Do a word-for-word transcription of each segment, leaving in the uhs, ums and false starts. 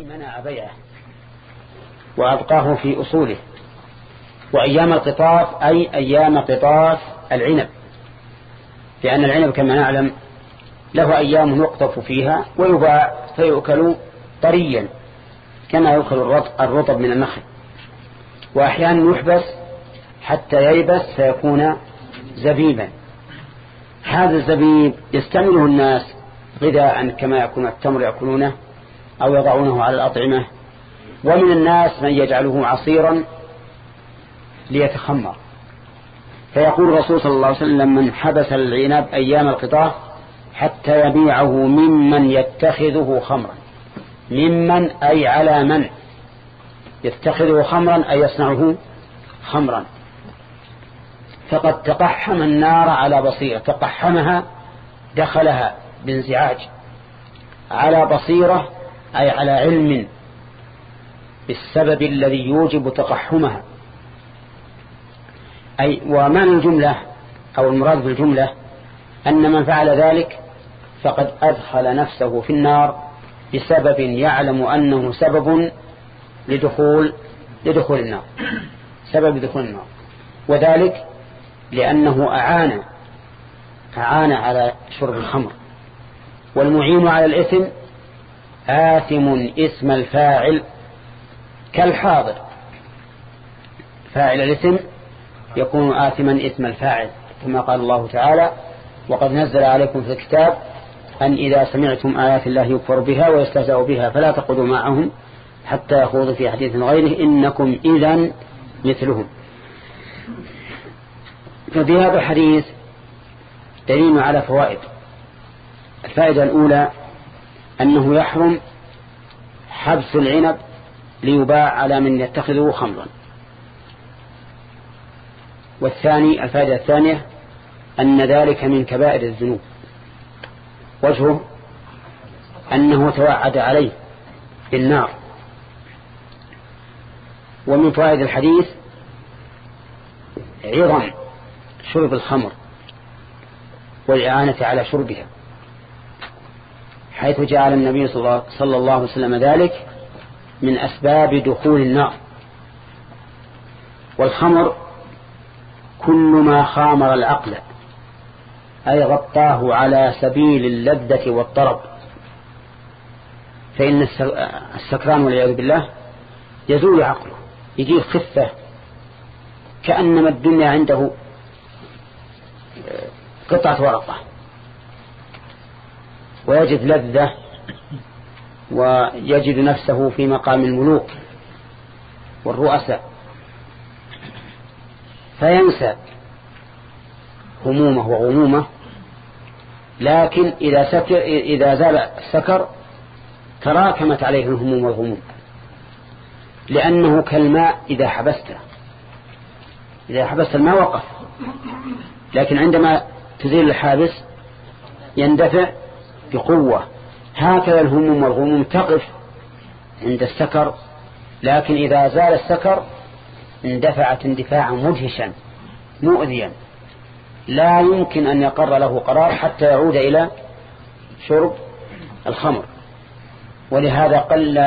منع بيعه وأبقاه في أصوله. وأيام القطاف أي أيام قطاف العنب، لأن العنب كما نعلم له أيام يقطف فيها ويباع فيؤكل طريا كما يؤكل الرطب من النخل، وأحيانا يحبس حتى ييبس فيكون زبيبا. هذا الزبيب يستعمله الناس غذاء كما يكون التمر يأكلونه أو يضعونه على الأطعمة، ومن الناس من يجعله عصيرا ليتخمر. فيقول الرسول صلى الله عليه وسلم: من حبس العنب أيام القطاف حتى يبيعه ممن يتخذه خمرا. ممن أي على من يتخذه خمرا أي يصنعه خمرا. فقد تقحم النار على بصيرة، تقحمها دخلها بانزعاج، على بصيرة أي على علم بالسبب الذي يوجب تقحمها. أي ومعنى الجملة أو المراد بالجملة أن من فعل ذلك فقد أدخل نفسه في النار بسبب يعلم أنه سبب لدخول لدخول النار، سبب دخول النار، وذلك لأنه أعان أعان على شرب الخمر. والمعين على الإثم آثم اسم الفاعل كالحاضر. فاعل الإثم يكون آثما اسم الفاعل، كما قال الله تعالى: وقد نزل عليكم في الكتاب أن إذا سمعتم آيات الله يكفر بها ويستهزأ بها فلا تقعدوا معهم حتى يخوضوا في حديث غيره إنكم إذن مثلهم. ففي هذا الحديث دليل على فوائد. الفائدة الأولى أنه يحرم حبس العنب ليباع على من يتخذه خمرا. والثاني الفائدة الثانية أن ذلك من كبائر الذنوب، وجهه أنه توعد عليه بالنار. ومن فوائد الحديث عظم شرب الخمر والإعانة على شربها، حيث جعل النبي صلى الله عليه وسلم ذلك من أسباب دخول النار. والخمر كل ما خامر العقل أي غطاه على سبيل اللذة والطرب، فإن السكران والعياذ بالله يزول عقله، يجيه خفة كأنما الدنيا عنده قطعة ورقة، ويجد لذة ويجد نفسه في مقام الملوك والرؤساء، فينسى همومه وغمومه. لكن إذا سكر إذا زال السكر تراكمت عليه الهموم والغموم، لأنه كالماء إذا حبسته إذا حبست الماء وقف، لكن عندما تزيل الحابس يندفع بقوة. هكذا الهموم والغموم تقف عند السكر، لكن إذا زال السكر اندفعت اندفاعا مدهشا مؤذيا لا يمكن أن يقر له قرار حتى يعود إلى شرب الخمر. ولهذا قل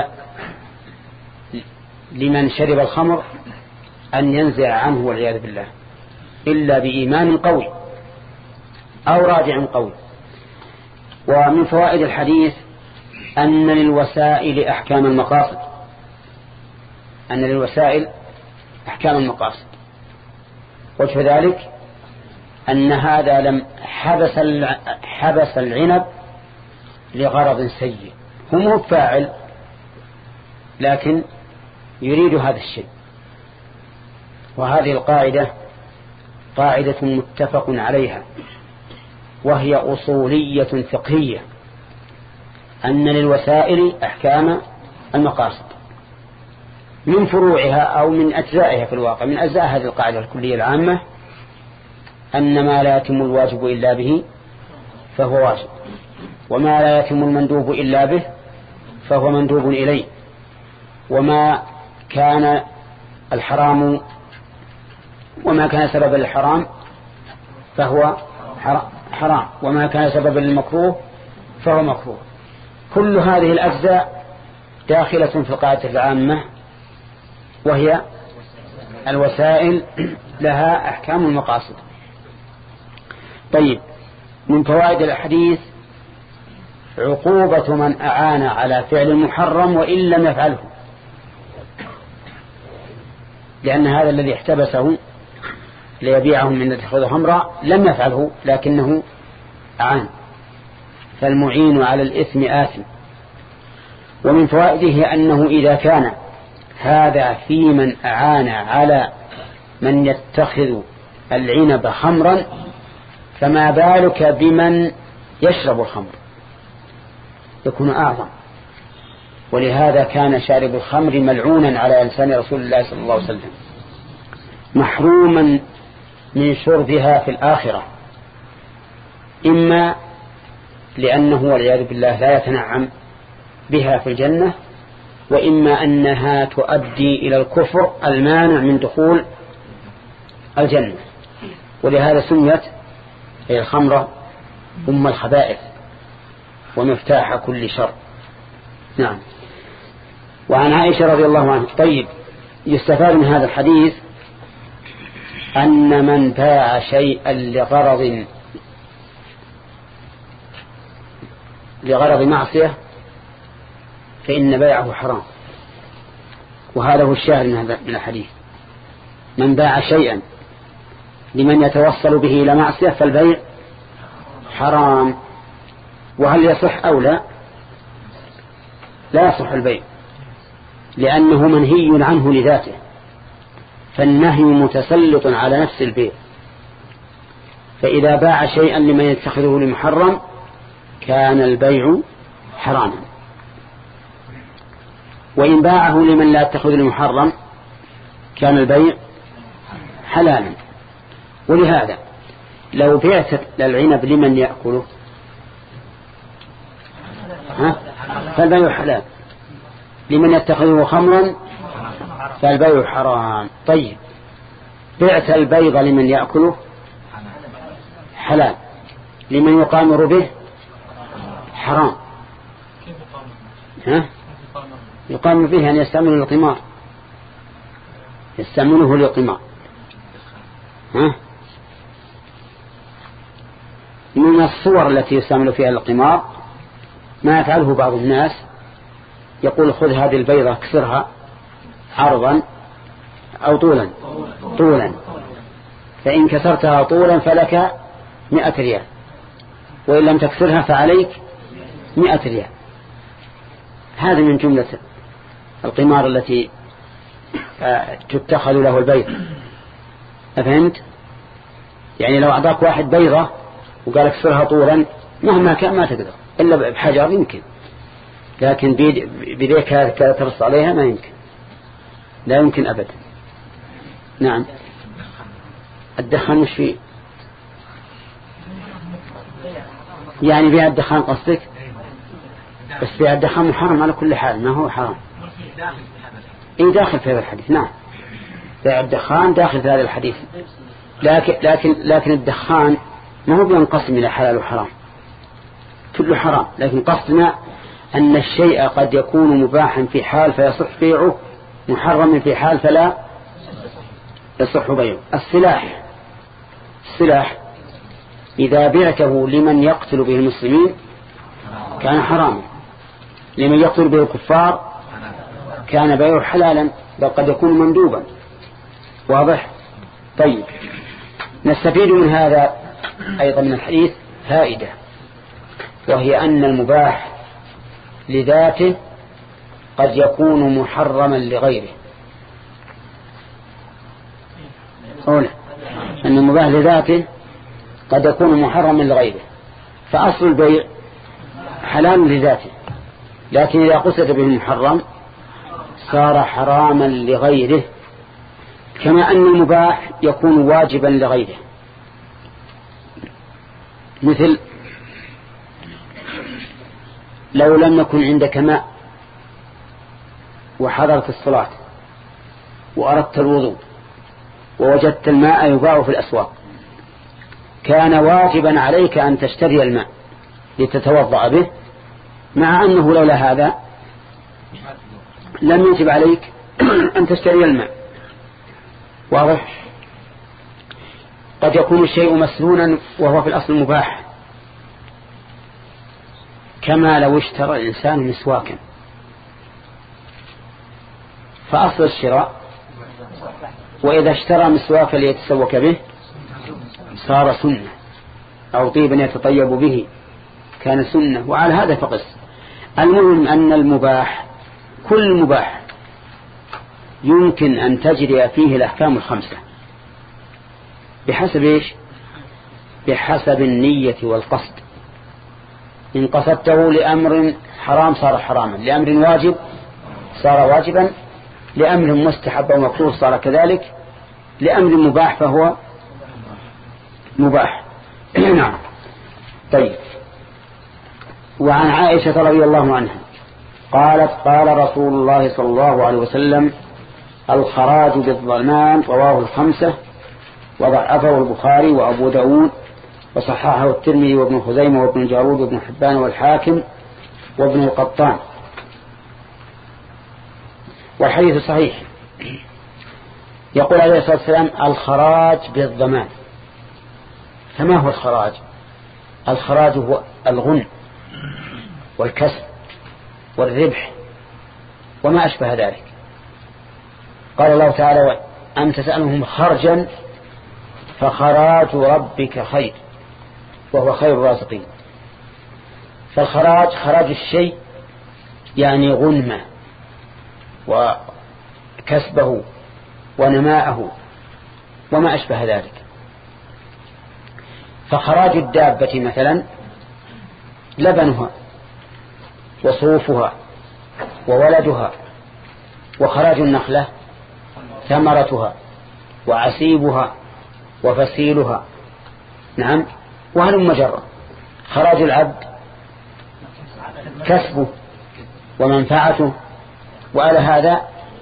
لمن شرب الخمر أن ينزع عنه والعياذ بالله إلا بإيمان قوي أو راجع قوي. ومن فوائد الحديث أن للوسائل أحكام المقاصد، أن للوسائل أحكام المقاصد. وجه ذلك أن هذا لم حبس حبس العنب لغرض سيء، هم هو فاعل لكن يريد هذا الشيء. وهذه القاعدة قاعدة متفق عليها، وهي أصولية فقهية، أن للوسائل أحكام المقاصد. من فروعها أو من أجزائها في الواقع، من أجزاء هذه القاعدة الكلية العامة أن ما لا يتم الواجب إلا به فهو واجب، وما لا يتم المندوب إلا به فهو مندوب إليه، وما كان الحرام وما كان سببا للحرام فهو حرام، وما كان سببا للمكروه فهو مكروه. كل هذه الأجزاء داخلة في القاعدة العامة، وهي الوسائل لها أحكام المقاصد. طيب، من فوائد الحديث عقوبة من أعان على فعل المحرم وإن لم يفعله، لأن هذا الذي احتبسه ليبيعهم من يتخذ خمرا لم يفعله لكنه أعان، فالمعين على الإثم آثم. ومن فوائده أنه إذا كان هذا في من أعان على من يتخذ العنب خمرا فما بالك بمن يشرب الخمر، يكون أعظم. ولهذا كان شارب الخمر ملعونا على لسان رسول الله صلى الله عليه وسلم، محروما من شربها في الآخرة، إما لأنه والعياذ بالله لا يتنعم بها في الجنة، وإما أنها تؤدي إلى الكفر المانع من دخول الجنة. ولهذا سميت الخمرة أم الخبائث ومفتاح كل شر. نعم. وعن عائشة رضي الله عنها. طيب، يستفاد من هذا الحديث أن من باع شيئا لغرض لغرض معصية فإن بيعه حرام، وهذا هو الشاهد من هذا من الحديث. من باع شيئا لمن يتوصل به إلى معصية فالبيع حرام. وهل يصح أو لا؟ لا يصح البيع، لأنه منهي عنه لذاته، فالنهي متسلط على نفس البيع. فإذا باع شيئا لمن يتخذه لمحرم كان البيع حراما، وإن باعه لمن لا يتخذ لمحرم كان البيع حلالا. ولهذا لو بعت العنب لمن يأكله ها فالبيع حلال، لمن يتخذه خمرا فالبيع حرام. طيب، بعت البيض لمن يأكله حلال، لمن يقامر به حرام. ها يقامر به أن يستعمل القمار، يستعمله للقمار. ها من الصور التي يستعمل فيها القمار ما يفعله بعض الناس، يقول خذ هذه البيضة اكسرها عرضا أو طولا طولا فإن كسرتها طولا فلك مئة ريال، وإن لم تكسرها فعليك مئة ريال. هذا من جملة القمار التي تتخذ له البيض. أفهمت؟ يعني لو أعطاك واحد بيضة وقال اكسرها طولا مهما كان ما تقدر إلا بحجر يمكن، لكن بذيك هذا ترص عليها ما يمكن، لا يمكن أبدا. نعم. الدخان مش فيه يعني بيع الدخان قصدك؟ بس بيع الدخان محرم على كل حال، ما هو حرام. إيه داخل في هذا الحديث. نعم، بيع الدخان داخل في هذا الحديث، لكن لكن لكن الدخان ما هو بينقسم إلى حلال وحرام، كله حرام. لكن قصدنا أن الشيء قد يكون مباحا في حال فيصح بيعه، محرم في حال فلا يصح بيعه. السلاح السلاح إذا بعته لمن يقتل به المسلمين كان حراما، لمن يقتل به الكفار كان بيعه حلالا، بل قد يكون مندوبا. واضح؟ طيب، نستفيد من هذا أيضا من الحديث فائدة، وهي أن المباح لذاته قد يكون محرما لغيره. أولا أن المباح لذاته قد يكون محرما لغيره، فأصل البيع حلال لذاته، لكن إذا قصد به المحرم صار حراما لغيره، كما أن المباح يكون واجبا لغيره. مثل لو لم يكن عندك ماء وحضرت الصلاة وأردت الوضوء ووجدت الماء يباع في الأسواق، كان واجبا عليك أن تشتري الماء لتتوضأ به، مع أنه لولا هذا لم يجب عليك أن تشتري الماء. واضح؟ قد يكون الشيء مسنونا وهو في الأصل مباح، كما لو اشترى الإنسان مسواكا، فأصل الشراء وإذا اشترى مسواكا ليتسوك به صار سنة، أو طيبا يتطيب به كان سنة، وعلى هذا فقس. المهم أن المباح كل مباح يمكن أن تجري فيه الأحكام الخمسة بحسب إيش؟ بحسب النية والقصد. إن قصدته لأمر حرام صار حراما، لأمر واجب صار واجبا، لأمر مستحب أو مكروه صار كذلك، لأمر مباح فهو مباح. نعم. طيب. وعن عائشة رضي الله عنها قالت قال رسول الله صلى الله عليه وسلم الخراج بالضمان، رواه الخمسة وضعفه البخاري وأبو داود وصححه الترمذي وابن خزيمة وابن جارود وابن حبان والحاكم وابن القطان، والحديث صحيح. يقول عليه الصلاة والسلام الخراج بالضمان. فما هو الخراج؟ الخراج هو الغنم والكسب والربح وما أشبه ذلك. قال الله تعالى أم تسألهم خرجا فخراج ربك خير وهو خير الرازقين. فالخراج خراج الشيء يعني غنمه وكسبه ونماءه وما أشبه ذلك. فخراج الدابة مثلا لبنها وصوفها وولدها، وخراج النخلة ثمرتها وعسيبها وفسيلها. نعم. وهل مجرى. خراج العبد كسبه ومنفعته، وعلى هذا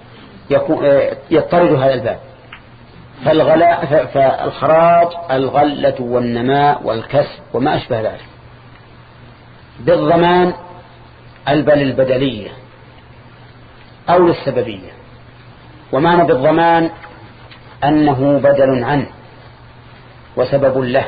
يضطرد هذا الباب. فالغلاء فالخراج الغلة والنماء والكسب وما أشبه ذلك. بالضمان البل البدلية أو للسببية. ومعنى بالضمان أنه بدل عنه وسبب له.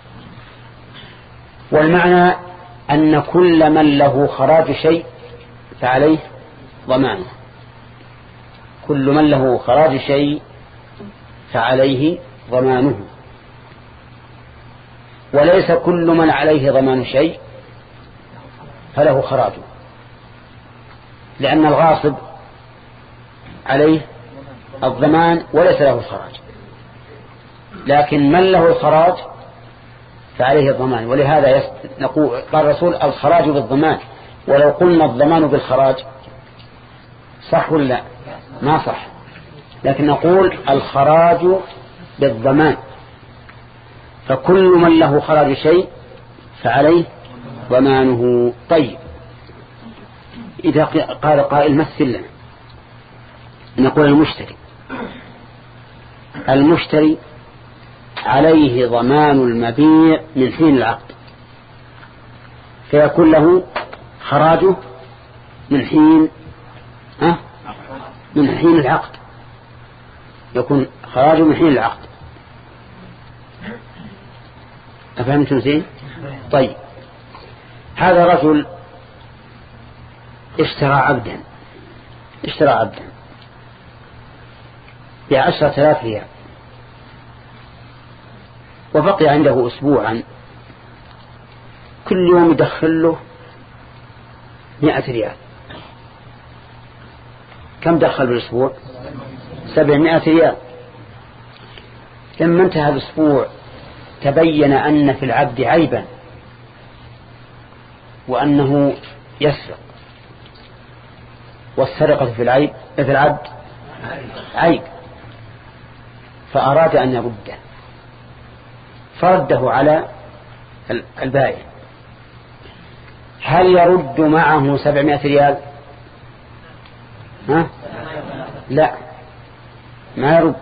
والمعنى أن كل من له خراج شيء فعليه ضمانه، كل من له خراج شيء فعليه ضمانه، وليس كل من عليه ضمان شيء فله خراجه، لأن الغاصب عليه الضمان وليس له الخراج، لكن من له الخراج فعليه الضمان. ولهذا نقول قال الرسول الخراج بالضمان. ولو قلنا الضمان بالخراج صح ولا لا؟ ما صح، لكن نقول الخراج بالضمان، فكل من له خراج شيء فعليه ضمانه. طيب، إذا قال قائل مثل لنا، نقول المشتري المشتري عليه ضمان المبيع من حين العقد، فيكون له خراجه من حين أه؟ من حين العقد، يكون خراجه من حين العقد. أفهمتم زين؟ طيب، هذا رجل اشترى عبدا اشترى عبدا بعشرة آلاف ريال، وبقي عنده أسبوعا، كل يوم يدخل له مئة ريال. كم دخل بالأسبوع؟ سبعمائة ريال. لما انتهى الأسبوع تبين أن في العبد عيبا، وأنه يسرق، والسرقة في العيب في العبد عيب، فأراد أن يرده، فرده على البائع. هل يرد معه سبعمائة ريال؟ ها؟ لا، ما يرد.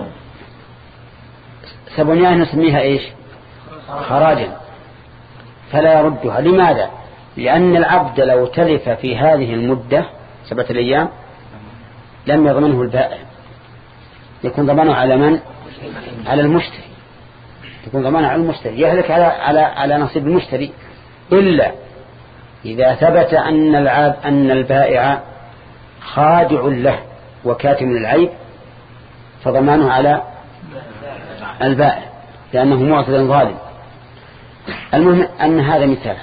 سبعمائة نسميها إيش؟ خراجا، فلا يردها. لماذا؟ لأن العبد لو تلف في هذه المدة سبعة الأيام لم يضمنه البائع، يكون ضمانه على من؟ على المشتري، يكون ضمانه على المشتري، يهلك على على على نصيب المشتري، إلا إذا ثبت أن العاب أن البائع خادع له وكاتم العيب فضمانه على البائع لأنه معتد ظالم. المهم أن هذا مثال،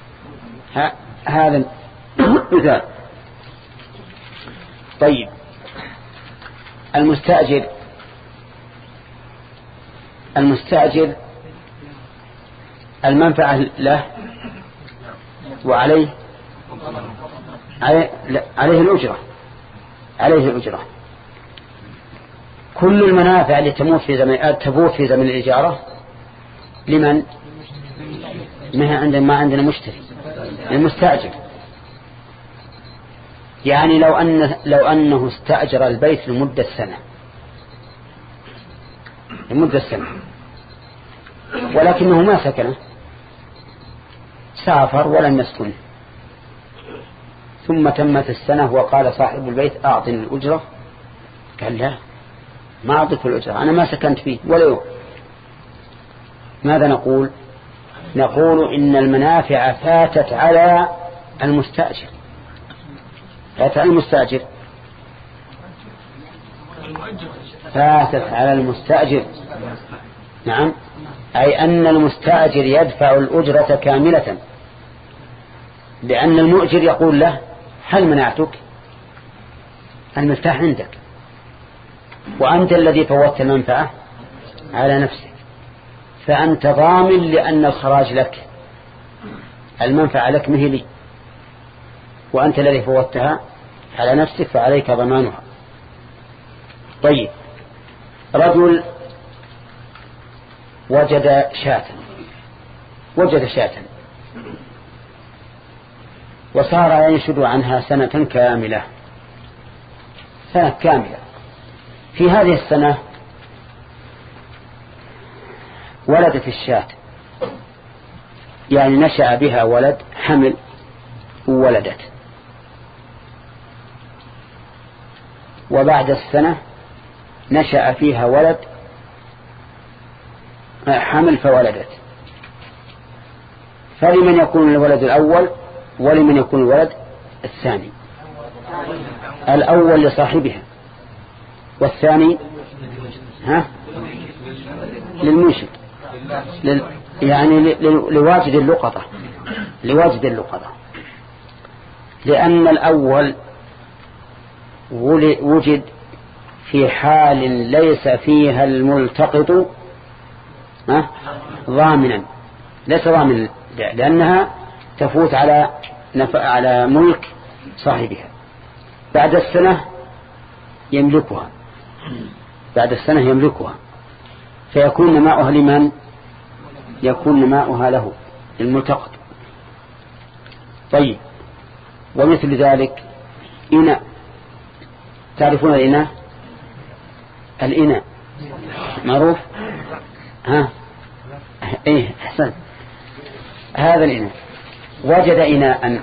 هذا مثال. طيب المستأجر المستأجر المنفعة له وعليه عليه, عليه الأجرة عليه الأجرة كل المنافع التي تموت في زمن تبوت في زمن الإجارة لمن؟ ما عندنا ما عندنا مشتري، المستأجر. يعني لو أن لو أنه استأجر البيت لمدة سنة لمدة سنة ولكنه ما سكنه، سافر ولم يسكنه، ثم تمت السنة وقال صاحب البيت أعطني الأجرة، قال لا ما أعطيك الأجرة أنا ما سكنت فيه ولا يوم. ماذا نقول؟ نقول إن المنافع فاتت على المستأجر، فاتت على المستأجر فاتت على المستأجر نعم، أي أن المستأجر يدفع الأجرة كاملة، لأن المؤجر يقول له هل منعتك؟ المفتاح عندك وأنت الذي فوتت المنفعة على نفسك، فأنت ضامن لأن الخراج لك، المنفعة لك مهلي وأنت الذي فوتها على نفسك فعليك ضمانها. طيب رجل وجد شاة وجد شاة وصار ينشد عنها سنة كاملة سنة كاملة. في هذه السنة ولدت الشاة، يعني نشأ بها ولد، حمل وولدت، وبعد السنة نشأ فيها ولد حمل فولدت، فلمن يكون الولد الأول ولمن يكون الولد الثاني؟ الأول لصاحبها والثاني ها للمنشد، لل يعني لواجد اللقطة لواجد اللقطة لأن الأول وجد في حال ليس فيها الملتقط ضامنا، ليس ضامنا لأنها تفوت على على ملك صاحبها. بعد السنة يملكها بعد السنة يملكها فيكون نماؤها لمن؟ يكون نماؤها له الملتقط. طيب ومثل ذلك إناء، تعرفون الإناء؟ الإناء معروف ها ايه احسن. هذا الإناء وجد إناء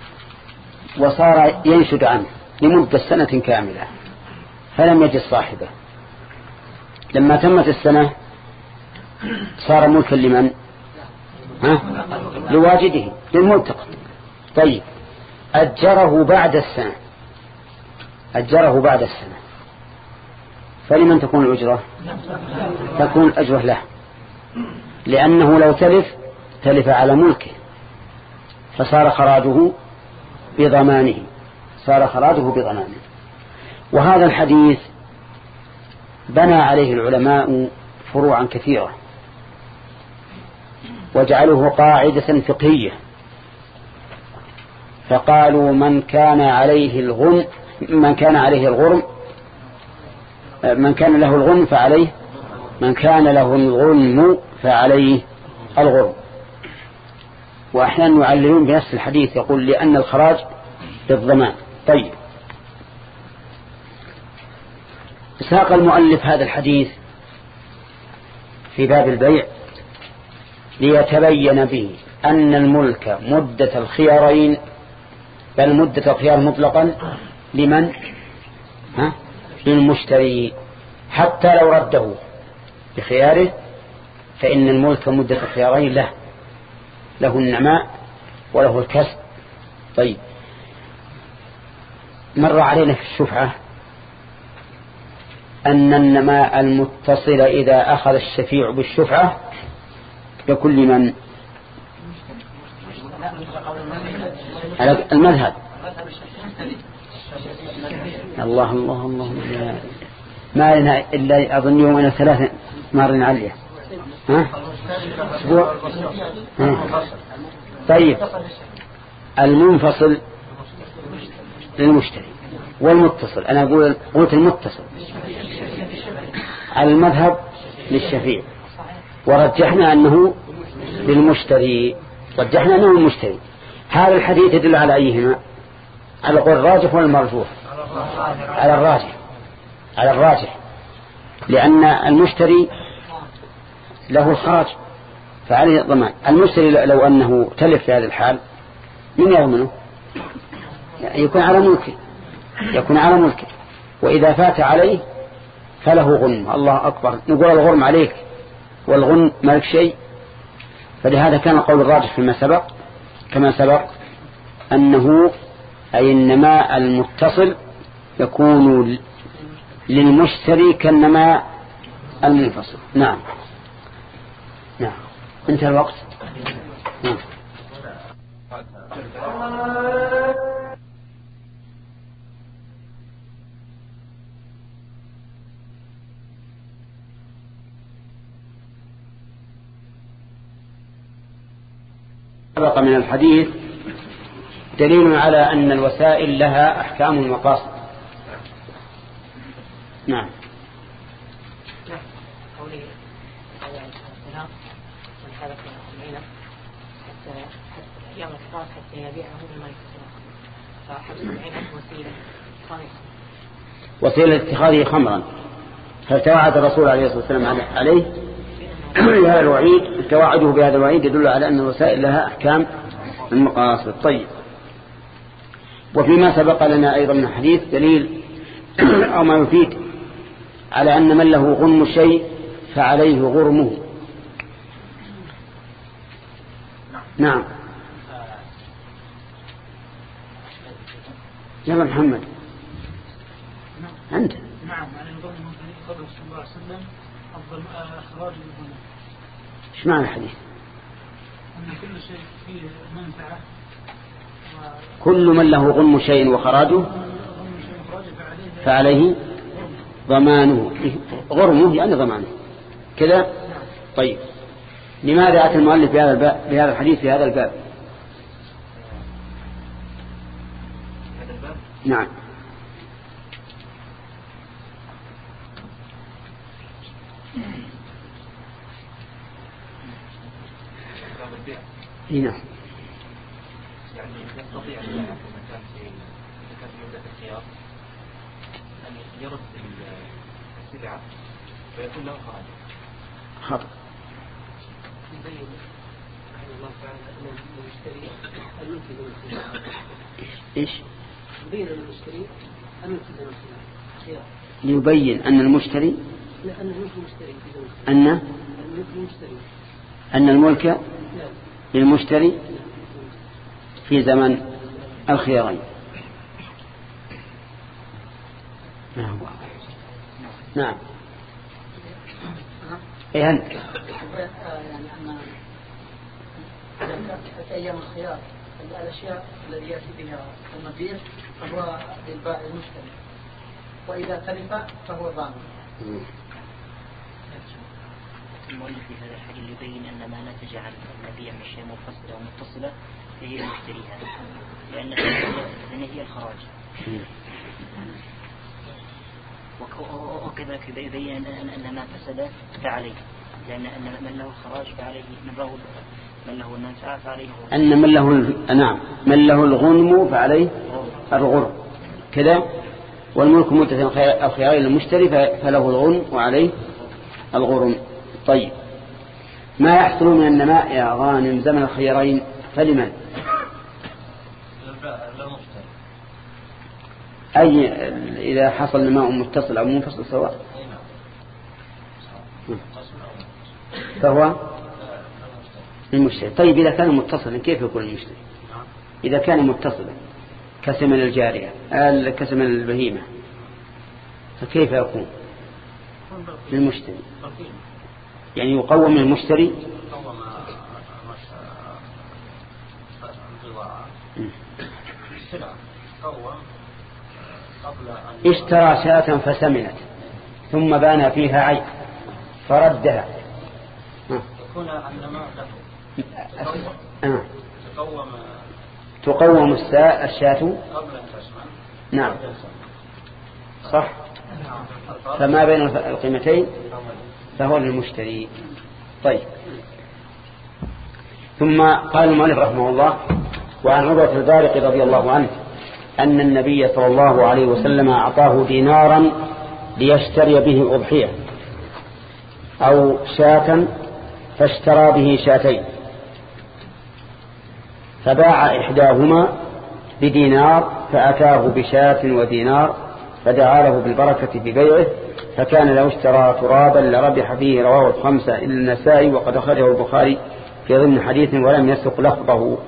وصار ينشد عنه لمدة سنة كاملة فلم يجد صاحبه، لما تمت السنة صار ملكا لمن؟ ها لواجده للملتقط. طيب أجره بعد السنة أجره بعد السنة فلمن تكون الأجرة؟ تكون الأجرة له، لأنه لو تلف تلف على ملكه فصار خراجه بضمانه صار خراجه بضمانه. وهذا الحديث بنى عليه العلماء فروعا كثيرة وجعلوه قاعدة فقهية، فقالوا من كان عليه الغنم من كان عليه الغرم من كان له الغنم فعليه من كان له الغنم فعليه الغرم. وأحيانا يعللون بنفس الحديث يقول لأن الخراج بالضمان. طيب ساق المؤلف هذا الحديث في باب البيع ليتبين به أن الملك مدة الخيارين بل مدة الخيار مطلقا لمن؟ ها؟ للمشتري، حتى لو رده بخياره فإن الملك مدة الخيارين له له النماء وله الكسب. طيب، مر علينا في الشفعة أن النماء المتصل إذا أخذ الشفيع بالشفعة يكون لمن؟ على المذهب. الله الله الله ما لنا إلا أظن يومنا ثلاثة مار عليه. ها؟ أسبوع. ها؟ طيب، المنفصل للمشتري والمتصل، أنا أقول قلت المتصل على المذهب للشفيع، ورجحنا أنه للمشتري، رجحنا أنه المشتري. هذا الحديث يدل على أيهما؟ على القول الراجح ولا المرجوح؟ على الراجح، على الراجح، لأن المشتري له الخراج فعليه الضمان. المشتري لو أنه تلف في هذه الحال من يضمنه؟ يكون على ملكه، يكون على ملكه، وإذا فات عليه فله غنم. الله أكبر، نقول الغرم عليك والغنم مالك شيء. فلهذا كان القول الراجح فيما سبق كما سبق أنه أي النماء المتصل يكون للمشتري كالنماء المنفصل. نعم نعم. انتهى الوقت. نعم. سبق من الحديث دليل على أن الوسائل لها أحكام المقاصد. نعم. قولي السلام من حالة العينة حتى أيام الكفار حتى يبيعه بما يكسره، فحبس العينة وسيلة خامسة، وسيلة اتخاذه خمرا. هل توعد الرسول عليه الصلاة والسلام عليه بهذا الوعيد؟ التوعده بهذا الوعيد يدل على أن الوسائل لها أحكام المقاصد. طيب، وفيما سبق لنا أيضا من الحديث دليل أو ما يفيد على أن من له غنم شيء فعليه غرمه. نعم. يلا محمد أنت. نعم، أنا نظن من قبل صلى الله عليه وسلم أفضل أخراج الغنم. إيش معنى الحديث؟ أن كل شيء فيه منفعة، كل من له غنم شيء وخراجه فعليه ضمانه. غرمه يعني ضمانه كذا. طيب، لماذا أتى المؤلف بهذا الباب بهذا الحديث في هذا الباب؟ نعم. هنا يعني يستطيع أن يعرف مكان في مكان في مدة الخيار أن يرد السلعة ويكون له خراج. خطأ. يبين رحمه الله تعالى أن المشتري الملك بدون الخيار. إيش؟ يبين أن المشتري الملك بدون الخيار. يبين أن المشتري لا، أن الملك المشتري بدون الخيار. أن الملك المشتري أن الملك لا للمشتري في زمن الخيارين. نعم. نعم. إيه أنت؟ يعني أن في أيام الخيار الأشياء الذي يأتي بها المبيع فهو للبائع المشتري، وإذا تلف فهو ضامن. المؤلف في هذا الحديث يبين أن ما نتج عن المبيع من شيء منفصل أو متصلة فهي المشتريها، لأن هي الخراج. وكذلك يبين أن ما فسد فعليه، لأن من له الخراج فعليه، من له من له المنفعة فعليه. أن من له نعم من له الغنم فعليه الغرم كذا، والملك مدة الخيارين للمشتري فله الغنم وعليه الغرم. طيب، ما يحصل من النماء يا غانم زمن الخيارين فلمن؟ أي إذا حصل الماء متصل أو منفصل سواء فهو المشتري. طيب إذا كان متصلا كيف يكون المشتري؟ إذا كان متصلا كسم الجارية كسم البهيمة فكيف يكون للمشتري؟ يعني يقوم المشتري اشترى شاة فسمنت ثم بان فيها عيب فردها يكون النماء له تقوم تقوم الشاة قبل أن تسمن. نعم صح. فما بين القيمتين فهو للمشتري. طيب ثم قال المؤلف رحمه الله وعن عروة البارق رضي الله عنه أن النبي صلى الله عليه وسلم أعطاه دينارا ليشتري به أضحية أو شاة فاشترى به شاتين فباع إحداهما بدينار فأتاه بشاة ودينار فدعا له بالبركة في بيعه فكان لو اشترى ترابا لربح فيه. رواه الخمسة إلا النسائي وقد أخرجه البخاري في ضمن حديث ولم يسق لفظه.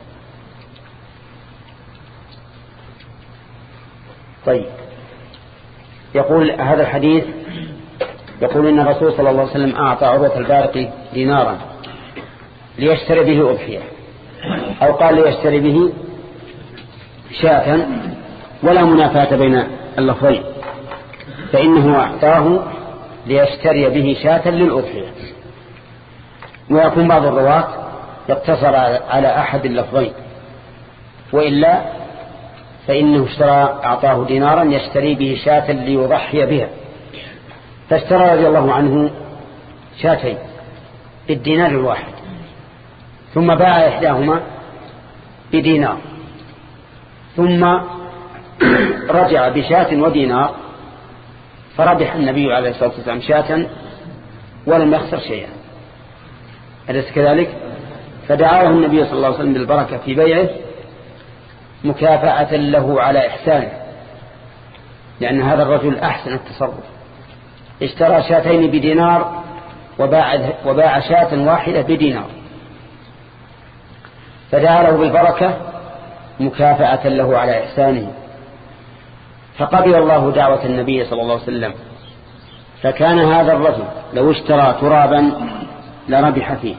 طيب يقول هذا الحديث يقول إن الرسول صلى الله عليه وسلم أعطى عروة البارق دينارا ليشتري به أضحية أو قال ليشتري به شاة ولا منافاة بين اللفظين فإنه أعطاه ليشتري به شاة للأضحية. ويكون بعض الرواة يقتصر على أحد اللفظين وإلا فإنه اشترى أعطاه دينارا يشتري به شاة ليضحي بها فاشترى رضي الله عنه شاتين بالدينار الواحد ثم باع إحداهما بدينار ثم رجع بشاة ودينار فربح النبي عليه الصلاة والسلام شاة ولم يخسر شيئا. أليس كذلك؟ فدعاه النبي صلى الله عليه وسلم بالبركة في بيعه مكافأة له على إحسانه لأن هذا الرجل أحسن التصرف اشترى شاتين بدينار وباع, وباع شاة واحدة بدينار فدعا له بالبركة مكافأة له على إحسانه فقبل الله دعوة النبي صلى الله عليه وسلم فكان هذا الرجل لو اشترى ترابا لربح فيه.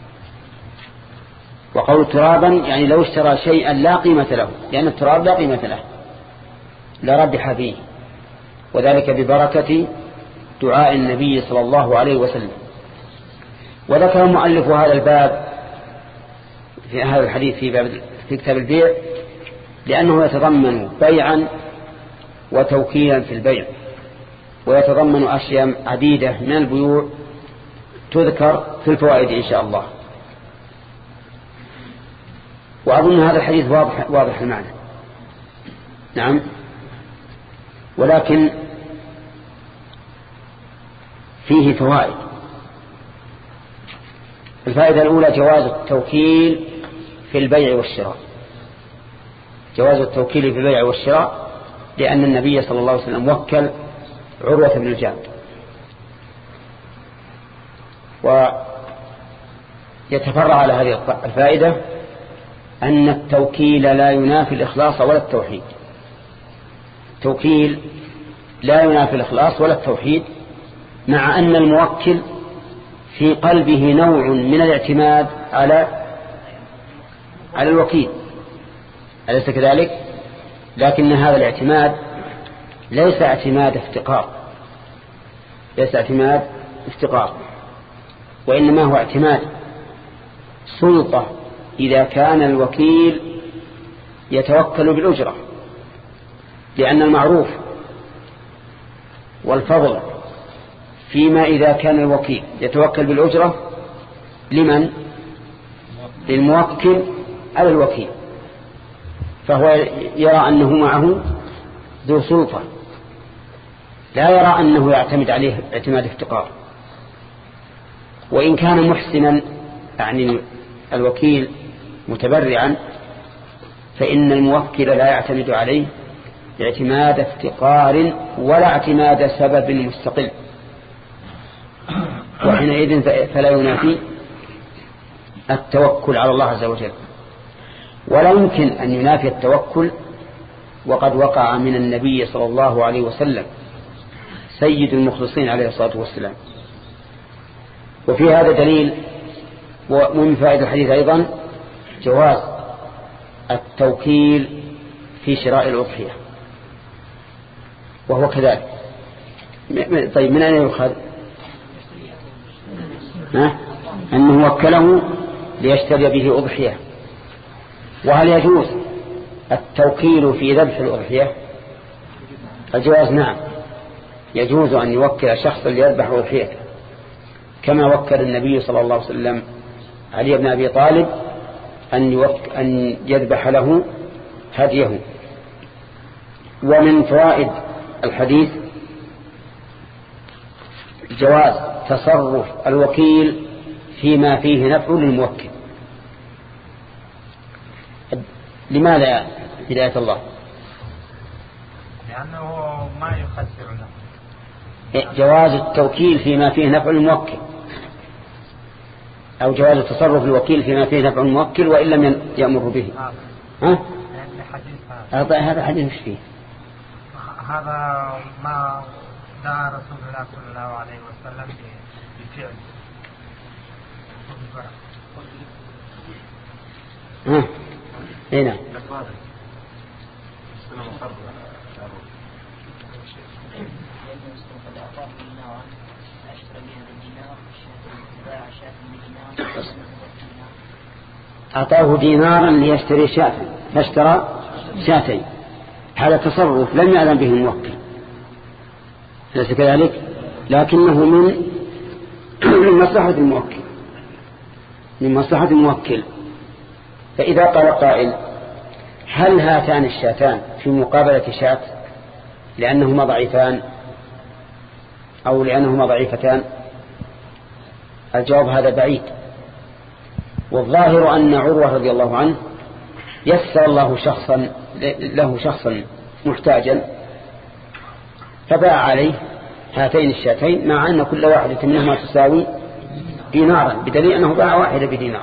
وقول ترابا يعني لو اشترى شيئا لا قيمة له لأن التراب لا قيمة له لربح فيه وذلك ببركة دعاء النبي صلى الله عليه وسلم. وذكر مؤلف هذا الباب في هذا الحديث في باب في كتاب البيع لأنه يتضمن بيعا وتوكيلا في البيع ويتضمن أشياء عديدة من البيوع تذكر في الفوائد إن شاء الله. وأظن هذا الحديث واضح, واضح المعنى. نعم ولكن فيه فوائد. الفائدة الأولى جواز التوكيل في البيع والشراء جواز التوكيل في البيع والشراء لأن النبي صلى الله عليه وسلم وكل عروة بن الجعد. ويتفرع على هذه الفائدة أن التوكيل لا ينافي الإخلاص ولا التوحيد. التوكيل لا ينافي الإخلاص ولا التوحيد مع أن الموكل في قلبه نوع من الاعتماد على على الوكيل أليس كذلك؟ لكن هذا الاعتماد ليس اعتماد افتقار ليس اعتماد افتقار وإنما هو اعتماد سلطة إذا كان الوكيل يتوكل بالأجرة لأن المعروف والفضل فيما إذا كان الوكيل يتوكل بالأجرة لمن؟ للموكل على الوكيل فهو يرى أنه معه ذو سلطة لا يرى أنه يعتمد عليه اعتماد افتقار. وإن كان محسنا يعني الوكيل متبرعا فإن الموكل لا يعتمد عليه اعتماد افتقار ولا اعتماد سبب مستقل، وحينئذ فلا ينافي التوكل على الله عز وجل. ولا يمكن أن ينافي التوكل وقد وقع من النبي صلى الله عليه وسلم سيد المخلصين عليه الصلاة والسلام. وفي هذا دليل، ومن فائدة الحديث أيضا جواز التوكيل في شراء الأضحية، وهو كذلك. طيب من أين يؤخذ؟ أنه وكله ليشتري به أضحية. وهل يجوز التوكيل في ذبح الأضحية؟ الجواز نعم، يجوز أن يوكل شخصا ليذبح أضحيته، كما وكل النبي صلى الله عليه وسلم علي بن أبي طالب أن, أن يذبح له هديه. ومن فوائد الحديث جواز تصرف الوكيل فيما فيه نفع للموكل. لماذا هداية الله؟ لأنه ما يخسر له. جواز التوكيل فيما فيه نفع الموكل، أو جواز تصرف الوكيل فيما فيه نفع الموكل وإن لم يأمر به. ها؟ هذا هذا حديث مش فيه. هذا ما دعا رسول الله صلى الله عليه وسلم بفعل. ها؟ هنا. أعطاه دينارا ليشتري شاة فاشترى شاتين، هذا تصرف لم يعلم به الموكل، ليس كذلك؟ لكنه من من مصلحة الموكل، من مصلحة الموكل. فإذا قال قائل هل هاتان الشاتان في مقابلة شاة لأنهما ضعيفان أو لأنهما ضعيفتان؟ الجواب هذا بعيد. والظاهر أن عروة رضي الله عنه يسر الله شخصا له شخصا محتاجا فباع عليه هاتين الشاتين، مع أن كل واحدة منهما تساوي دينارا، بدليل أنه باع واحدة بدينار.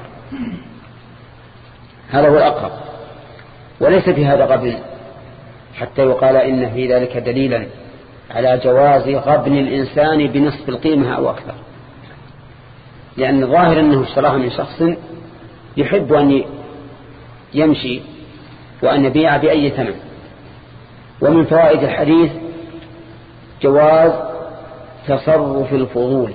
هذا هو الأقرب، وليس في هذا غبن حتى يقال إن في ذلك دليلا على جواز غبن الإنسان بنصف القيمة أو أكثر، لأن الظاهر أنه اشتراها من شخص يحب أن يمشي وأن يبيع بأي ثمن. ومن فوائد الحديث جواز تصرف الفضول،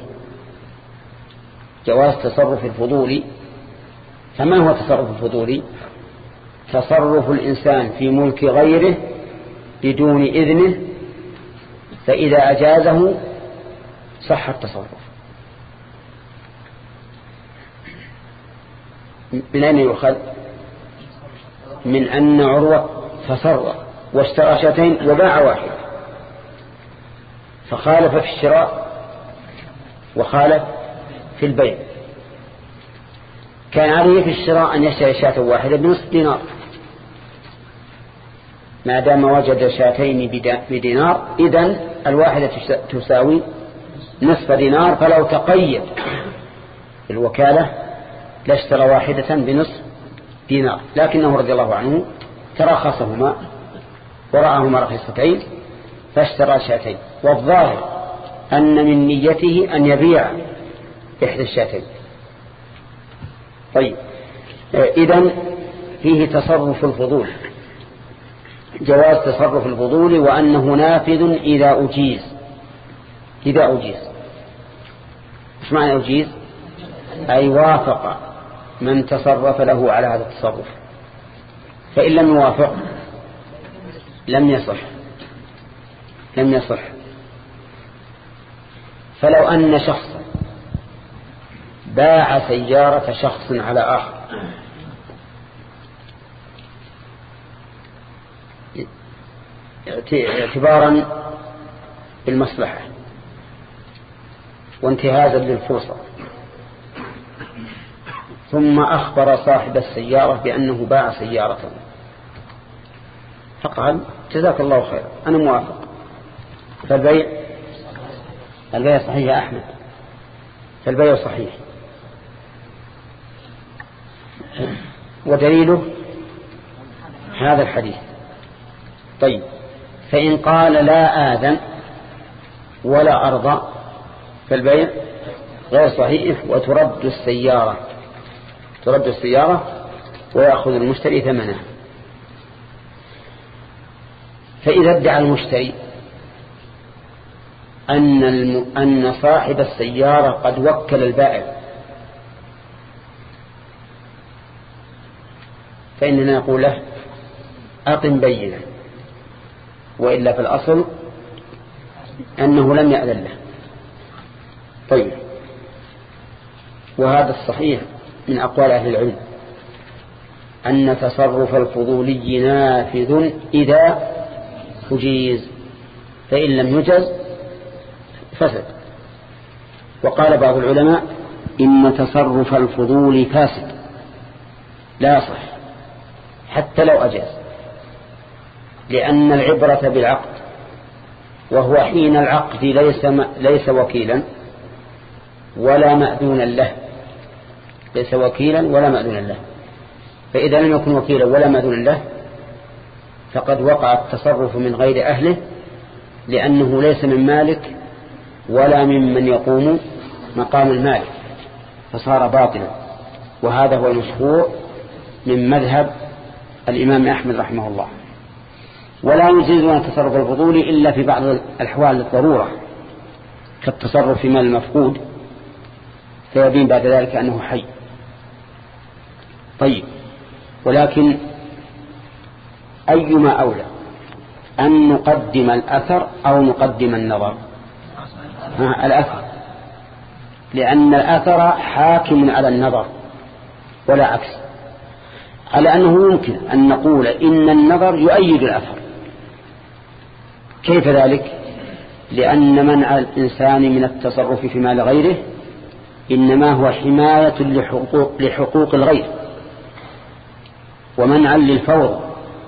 جواز تصرف الفضول. فما هو تصرف الفضول؟ تصرف الإنسان في ملك غيره بدون إذنه، فإذا أجازه صح التصرف. من أين يؤخذ؟ من أن عروة تصرف واشترى شاتين وباع واحد، فخالف في الشراء وخالف في البيع. كان عليه في الشراء أن يشتري شاة واحدة بنصف دينار، ما دام وجد شاتين بدينار إذن الواحدة تساوي نصف دينار، فلو تقيد الوكالة لاشترى واحدة بنصف دينار، لكنه رضي الله عنه ترخصهما ورآهما رخيصتين فاشترى شاتين. والظاهر أن من نيته أن يبيع إحدى الشاتين. طيب إذن فيه تصرف الفضول، جواز تصرف الفضول، وأنه نافذ إذا أجيز. إذا أجيز إيش معنى أجيز؟ أي وافق من تصرف له على هذا التصرف، فإن لم يوافق لم يصح لم يصح. فلو أن شخصا باع سيارة شخص على آخر اعتبارا بالمصلحة وانتهازا للفرصة، ثم أخبر صاحب السيارة بأنه باع سيارته، فقال جزاك الله خير، أنا موافق. فالبيع البيع صحيح يا أحمد، فالبيع صحيح. ودليله هذا الحديث. طيب، فإن قال لا آذن ولا أرضى فالبيع غير صحيح، وترد السيارة ترد السيارة ويأخذ المشتري ثمنها. فإذا ادعى المشتري أن الم... أن صاحب السيارة قد وكل البائع، فإننا نقول له أقم بينة، وإلا في الأصل أنه لم يأذن له. طيب، وهذا الصحيح من أقوال أهل العلم أن تصرف الفضولي نافذ إذا أجيز، فإن لم يجز فسد. وقال بعض العلماء إن تصرف الفضول فاسد لا يصح حتى لو أجاز، لأن العبرة بالعقد، وهو حين العقد ليس ليس وكيلا ولا مأذونا له، ليس وكيلا ولا مأذونا له. فإذا لم يكن وكيلا ولا مأذونا له فقد وقع التصرف من غير أهله، لأنه ليس من مالك ولا ممن يقوم مقام المالك، فصار باطلا. وهذا هو المشهور من مذهب الإمام أحمد رحمه الله. ولا يجيزون التصرف الفضولي إلا في بعض الأحوال للضرورة، كالتصرف في مال المفقود، فيبين بعد ذلك أنه حي. طيب، ولكن أيما أولى، أن نقدم الأثر أو نقدم النظر؟ الأثر، لأن الأثر حاكم على النظر ولا عكس، على أنه يمكن أن نقول إن النظر يؤيد الأثر. كيف ذلك؟ لأن منع الإنسان من التصرف في مال غيره إنما هو حماية لحقوق, لحقوق الغير، ومنعا للفوضى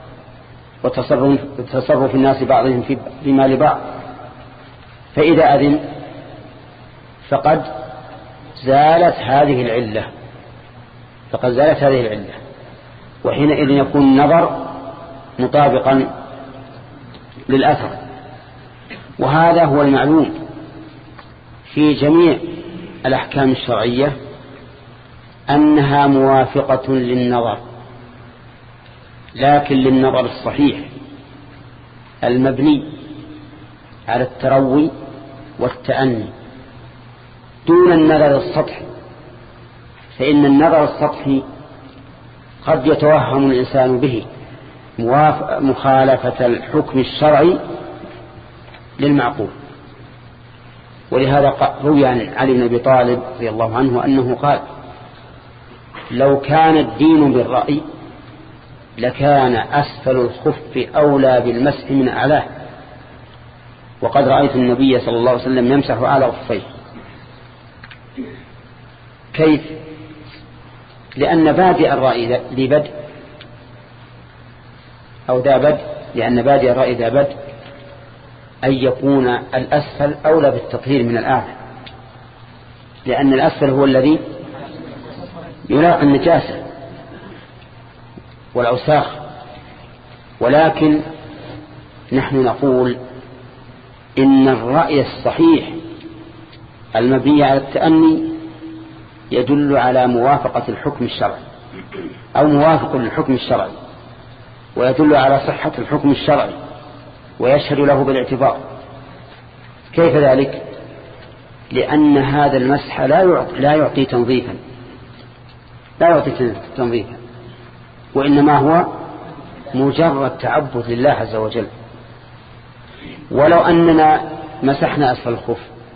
وتصرف الناس بعضهم في مال بعض. فإذا أذن فقد زالت هذه العلة فقد زالت هذه العلة وحينئذ يكون النظر مطابقا للأثر. وهذا هو المعلوم في جميع الأحكام الشرعية، أنها موافقة للنظر، لكن للنظر الصحيح المبني على التروي والتأني دون النظر السطحي. فإن النظر السطحي قد يتوهم الإنسان به مخالفة الحكم الشرعي للمعقول. ولهذا روي عن علي بن أبي طالب رضي الله عنه أنه قال: لو كان الدين بالرأي لكان أسفل الخف أولى بالمسح من أعلاه، وقد رأيت النبي صلى الله عليه وسلم يمسح على خفيه. كيف؟ لأن بادئ الرأي ذي بدء أو ذا بدء، لأن بادئ الرأي ذا بدء أن يكون الأسفل أولى بالتطهير من الأعلى، لأن الأسفل هو الذي يلاقي النجاسة والأوساخ. ولكن نحن نقول إن الرأي الصحيح المبني على التأني يدل على موافقة الحكم الشرعي أو موافق للحكم الشرعي، ويدل على صحة الحكم الشرعي ويشهد له بالاعتبار. كيف ذلك؟ لأن هذا المسح لا يعطي, لا يعطي تنظيفا لا يعطي تنظيفا وإنما هو مجرد تعبد لله عز وجل. ولو أننا مسحنا أسفل الخف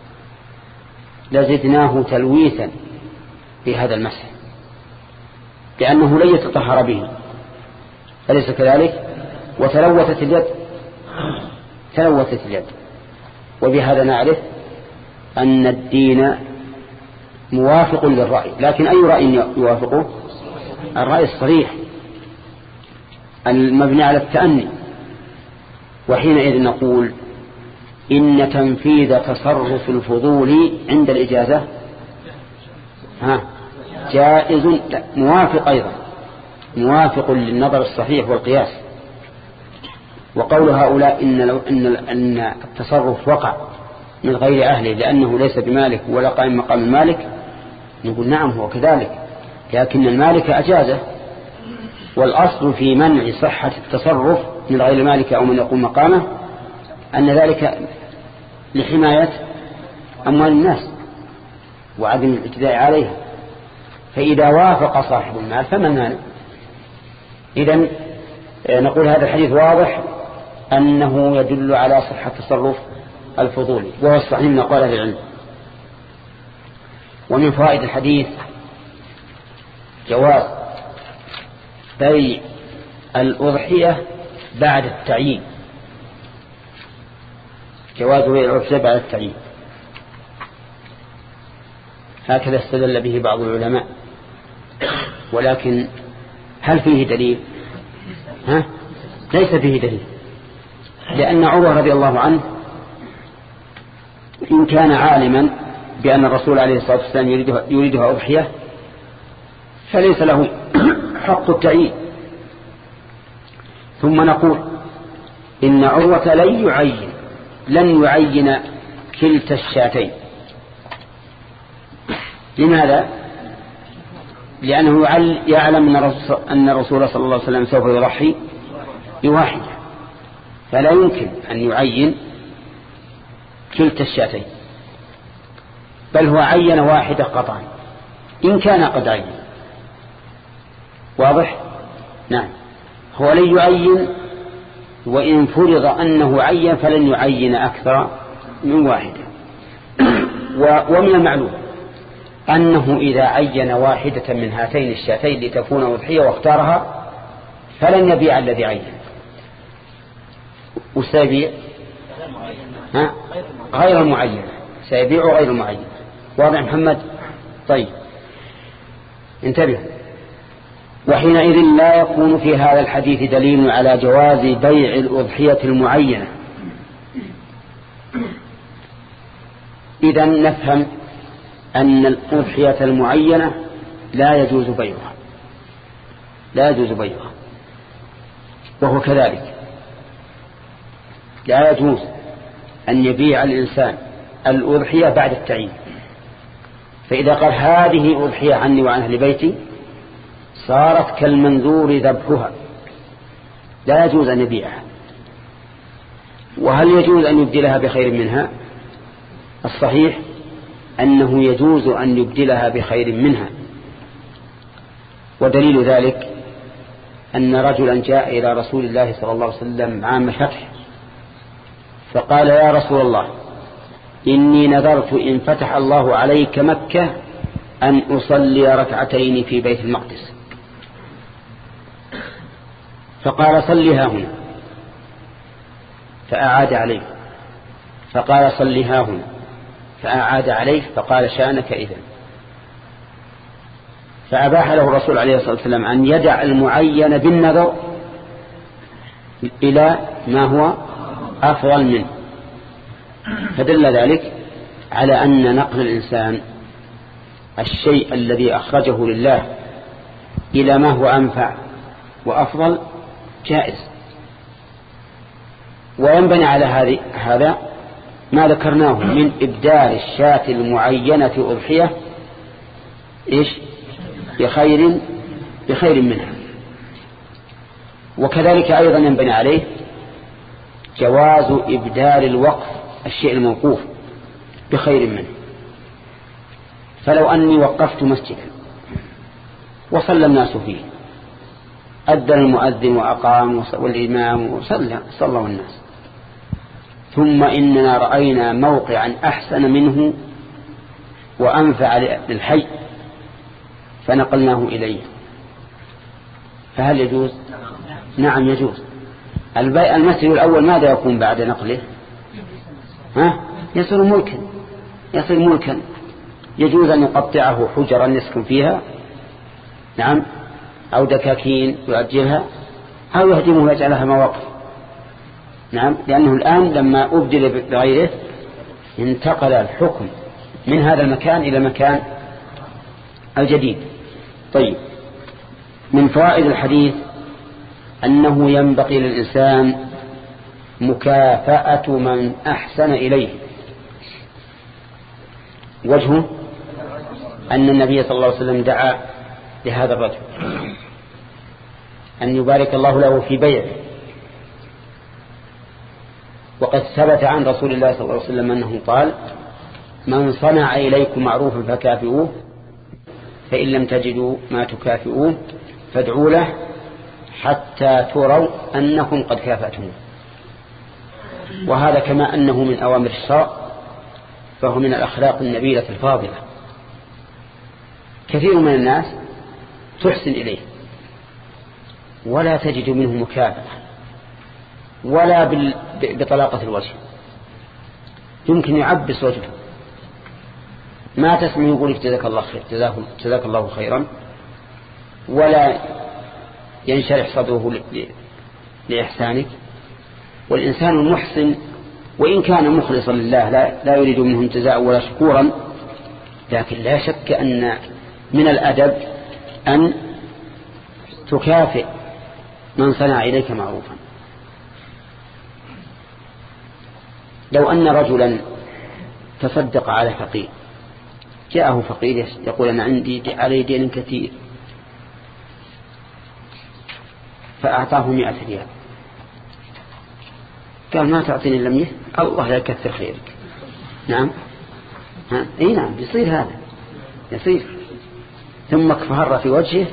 لزدناه تلويثا بهذا المسح، لأنه لن يتطهر به، أليس كذلك؟ وتلوثت اليد تلوثت اليد وبهذا نعرف أن الدين موافق للرأي. لكن أي رأي يوافقه؟ الرأي الصريح المبني على التأني. وحينئذ نقول إن تنفيذ تصرف الفضول عند الإجازة ها جائز موافق أيضا موافق للنظر الصحيح والقياس. وقول هؤلاء إن, لو إن, إن التصرف وقع من غير أهله لأنه ليس بمالك ولا قائم مقام المالك، نقول نعم هو كذلك، لكن المالك أجازه، والأصل في منع صحة التصرف من غير مالك أو من يقوم مقامه أن ذلك لحماية أموال الناس وعدم الاعتداء عليها، فإذا وافق صاحب المال فما المانع؟ إذن نقول هذا الحديث واضح أنه يدل على صحة تصرف الفضولي، وهو الصحيح من أقوال أهل العلم. ومن فوائد الحديث جواز بيع الأضحية بعد التعيين، جواز بيع الأضحية بعد التعيين، هكذا استدل به بعض العلماء. ولكن هل فيه دليل؟ ها؟ ليس فيه دليل، لأن عمر رضي الله عنه إن كان عالما بأن الرسول عليه الصلاة والسلام يريدها, يريدها أضحية فليس له حق التعيين. ثم نقول إن عروة لن يعين لن يعين كلتا الشاتين. لماذا؟ لأنه يعلم أن الرسول صلى الله عليه وسلم سوف يضحي بواحد، فلا يمكن أن يعين كلتا الشاتين، بل هو عين واحدة قطعا إن كان قد عين. واضح؟ نعم، هو لن يعين، وإن فرض أنه عين فلن يعين أكثر من واحدة. ومن المعلوم أنه إذا عين واحدة من هاتين الشاتين لتكون أضحية واختارها فلن يبيع الذي عين، وسيبيع ها؟ غير المعين، سيبيع غير المعين. واضح محمد؟ طيب انتبه. وحينئذ لا يكون في هذا الحديث دليل على جواز بيع الأضحية المعينة. إذن نفهم أن الأضحية المعينة لا يجوز بيعها، لا يجوز بيعها، وهو كذلك لا يجوز أن يبيع الإنسان الأضحية بعد التعيين. فإذا قال هذه أضحية عني وعن أهل بيتي صارت كالمنذور ذبحها، لا يجوز أن يبيعها. وهل يجوز أن يبدلها بخير منها؟ الصحيح أنه يجوز أن يبدلها بخير منها. ودليل ذلك أن رجلا جاء إلى رسول الله صلى الله عليه وسلم عام فتح فقال يا رسول الله إني نذرت إن فتح الله عليك مكة أن أصلي ركعتين في بيت المقدس. فقال صلها هنا، فأعاد عليه، فقال صلها هنا، فأعاد عليه، فقال شأنك إذن. فأباح له الرسول عليه الصلاة والسلام أن يدع المعين بالنذر إلى ما هو أفضل منه. فدل ذلك على أن نقل الإنسان الشيء الذي أخرجه لله إلى ما هو أنفع وأفضل جائز. وينبني على هذه هذا ما ذكرناه من إبدال الشاة المعينة أضحية إيش بخير بخير منها. وكذلك أيضا ينبني عليه جواز إبدال الوقف الشيء الموقوف بخير منه. فلو أني وقفت مسجدا وصلى الناس فيه، أذن المؤذن وأقام والإمام وصلى صلوا الناس، ثم إننا رأينا موقعا أحسن منه وأنفع للحي فنقلناه إليه، فهل يجوز؟ نعم يجوز. المسجد الأول ماذا يكون بعد نقله؟ ها؟ يصير ملكا، يصير ملكا. يجوز أن يقطعه حجرا يسكن فيها، نعم، أو دكاكين يؤجلها، أو يهدمه ويجعلها مواقف. نعم، لأنه الآن لما أبدل بغيره انتقل الحكم من هذا المكان إلى المكان الجديد. طيب، من فوائد الحديث أنه ينبغي للإنسان مكافأة من أحسن إليه. وجهه أن النبي صلى الله عليه وسلم دعا لهذا الرجل أن يبارك الله له في بيعه، وقد ثبت عن رسول الله صلى الله عليه وسلم أنه قال: من صنع إليكم معروفا فكافئوه، فإن لم تجدوا ما تكافئوه فادعوا له حتى تروا أنكم قد كافأتموه. وهذا كما أنه من أوامر الشرع فهو من الأخلاق النبيلة الفاضلة. كثير من الناس تحسن إليه ولا تجد منه مكافأة ولا بطلاقة الوجه، يمكن يعبس وجهه، ما تسمع يقولك جزاك الله خير، جزاك الله خيرا، ولا ينشرح صدره لإحسانك. والإنسان المحسن وإن كان مخلصا لله لا, لا يريد منه جزاء ولا شكورا، لكن لا شك أن من الأدب أن تكافئ من صنع إليك معروفا. لو أن رجلا تصدق على فقير، جاءه فقير يقول: أنا عندي علي دين كثير، فأعطاه مئة ريال، قال: ما تعطيني إلا مئة، الله لا يكثر خيرك. نعم، ها؟ اي نعم، يصير هذا، يصير. ثم كفهر في وجهه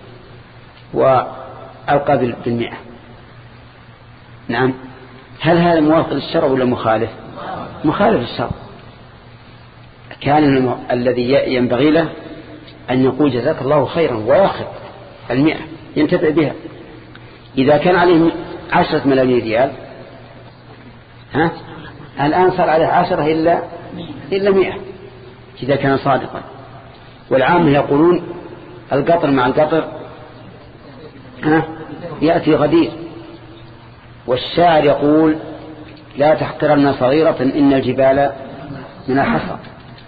وألقى بالمئة. نعم، هل هذا موافق للشرع ولا مخالف؟ مخالف للشرع. كان الذي ينبغي له أن يقول جزاك الله خيرا ويأخذ المئة ينتفع بها. إذا كان عليه عشرة ملايين ريال، ها؟ الآن صار عليه عشرة إلا إلا مئة إذا كان صادقا. والعامة يقولون القطر مع القطر ها يأتي غدير. والشاعر يقول: لا تحقرن صغيرة إن الجبال من الحصى.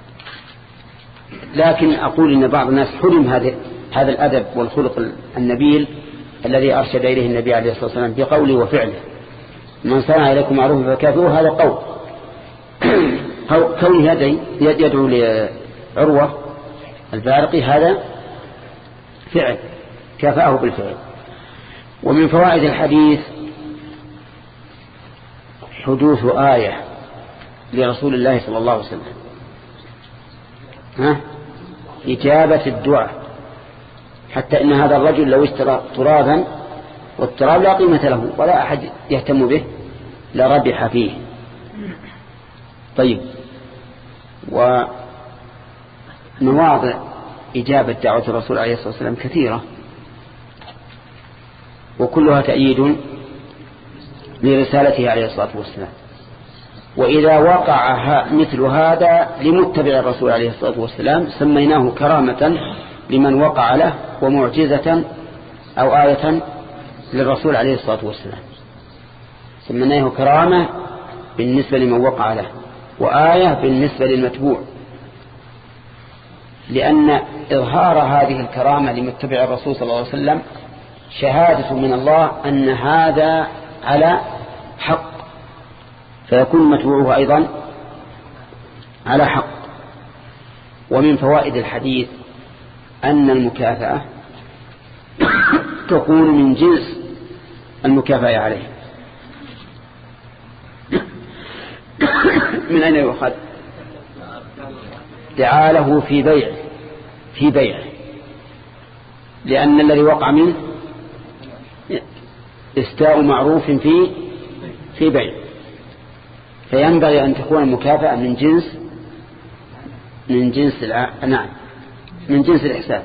لكن أقول إن بعض الناس حرم هذا هذا الأدب والخلق النبيل الذي أرشد إليه النبي عليه الصلاة والسلام بقوله وفعله: من صنع إليكم معروفا فكافئوه. هذا قول. كونه يدعي يدعو لعروة البارقي هذا فعل، كافأه بالفعل. ومن فوائد الحديث حدوث آية لرسول الله صلى الله عليه وسلم، ها؟ إجابة الدعاء، حتى إن هذا الرجل لو اشترى ترابا والتراب لا قيمة له ولا أحد يهتم به لربح فيه. طيب، ومواضع إجابة دعوة الرسول عليه الصلاة والسلام كثيرة، وكلها تأييد لرسالته عليه الصلاة والسلام. وإذا وقع مثل هذا لمتبع الرسول عليه الصلاة والسلام سميناه كرامة لمن وقع له، ومعجزة أو آية للرسول عليه الصلاة والسلام. سميناه كرامة بالنسبة لمن وقع له، وآية بالنسبة للمتبوع، لأن إظهار هذه الكرامة لمتبع الرسول صلى الله عليه وسلم شهادة من الله أن هذا على حق، فيكون متبوعه أيضا على حق. ومن فوائد الحديث أن المكافأة تكون من جنس المكافأة عليه. من أين يؤخذ؟ دعاله في بيع في بيع لأن الذي وقع منه استاء معروف في في بيع، فينبغي أن تكون المكافأة من جنس من جنس الع... نعم من جنس الإحسان،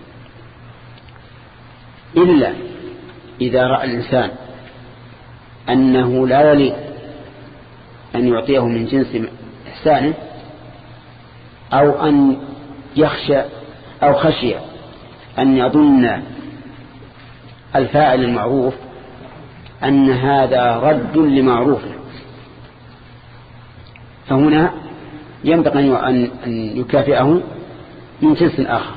إلا إذا رأى الإنسان أنه لا يليق أن يعطيه من جنس إحسانه، أو أن يخشى أو خشي أن يظن الفاعل المعروف أن هذا رد لمعروفه، فهنا ينبغي أن يكافئه من جنس آخر.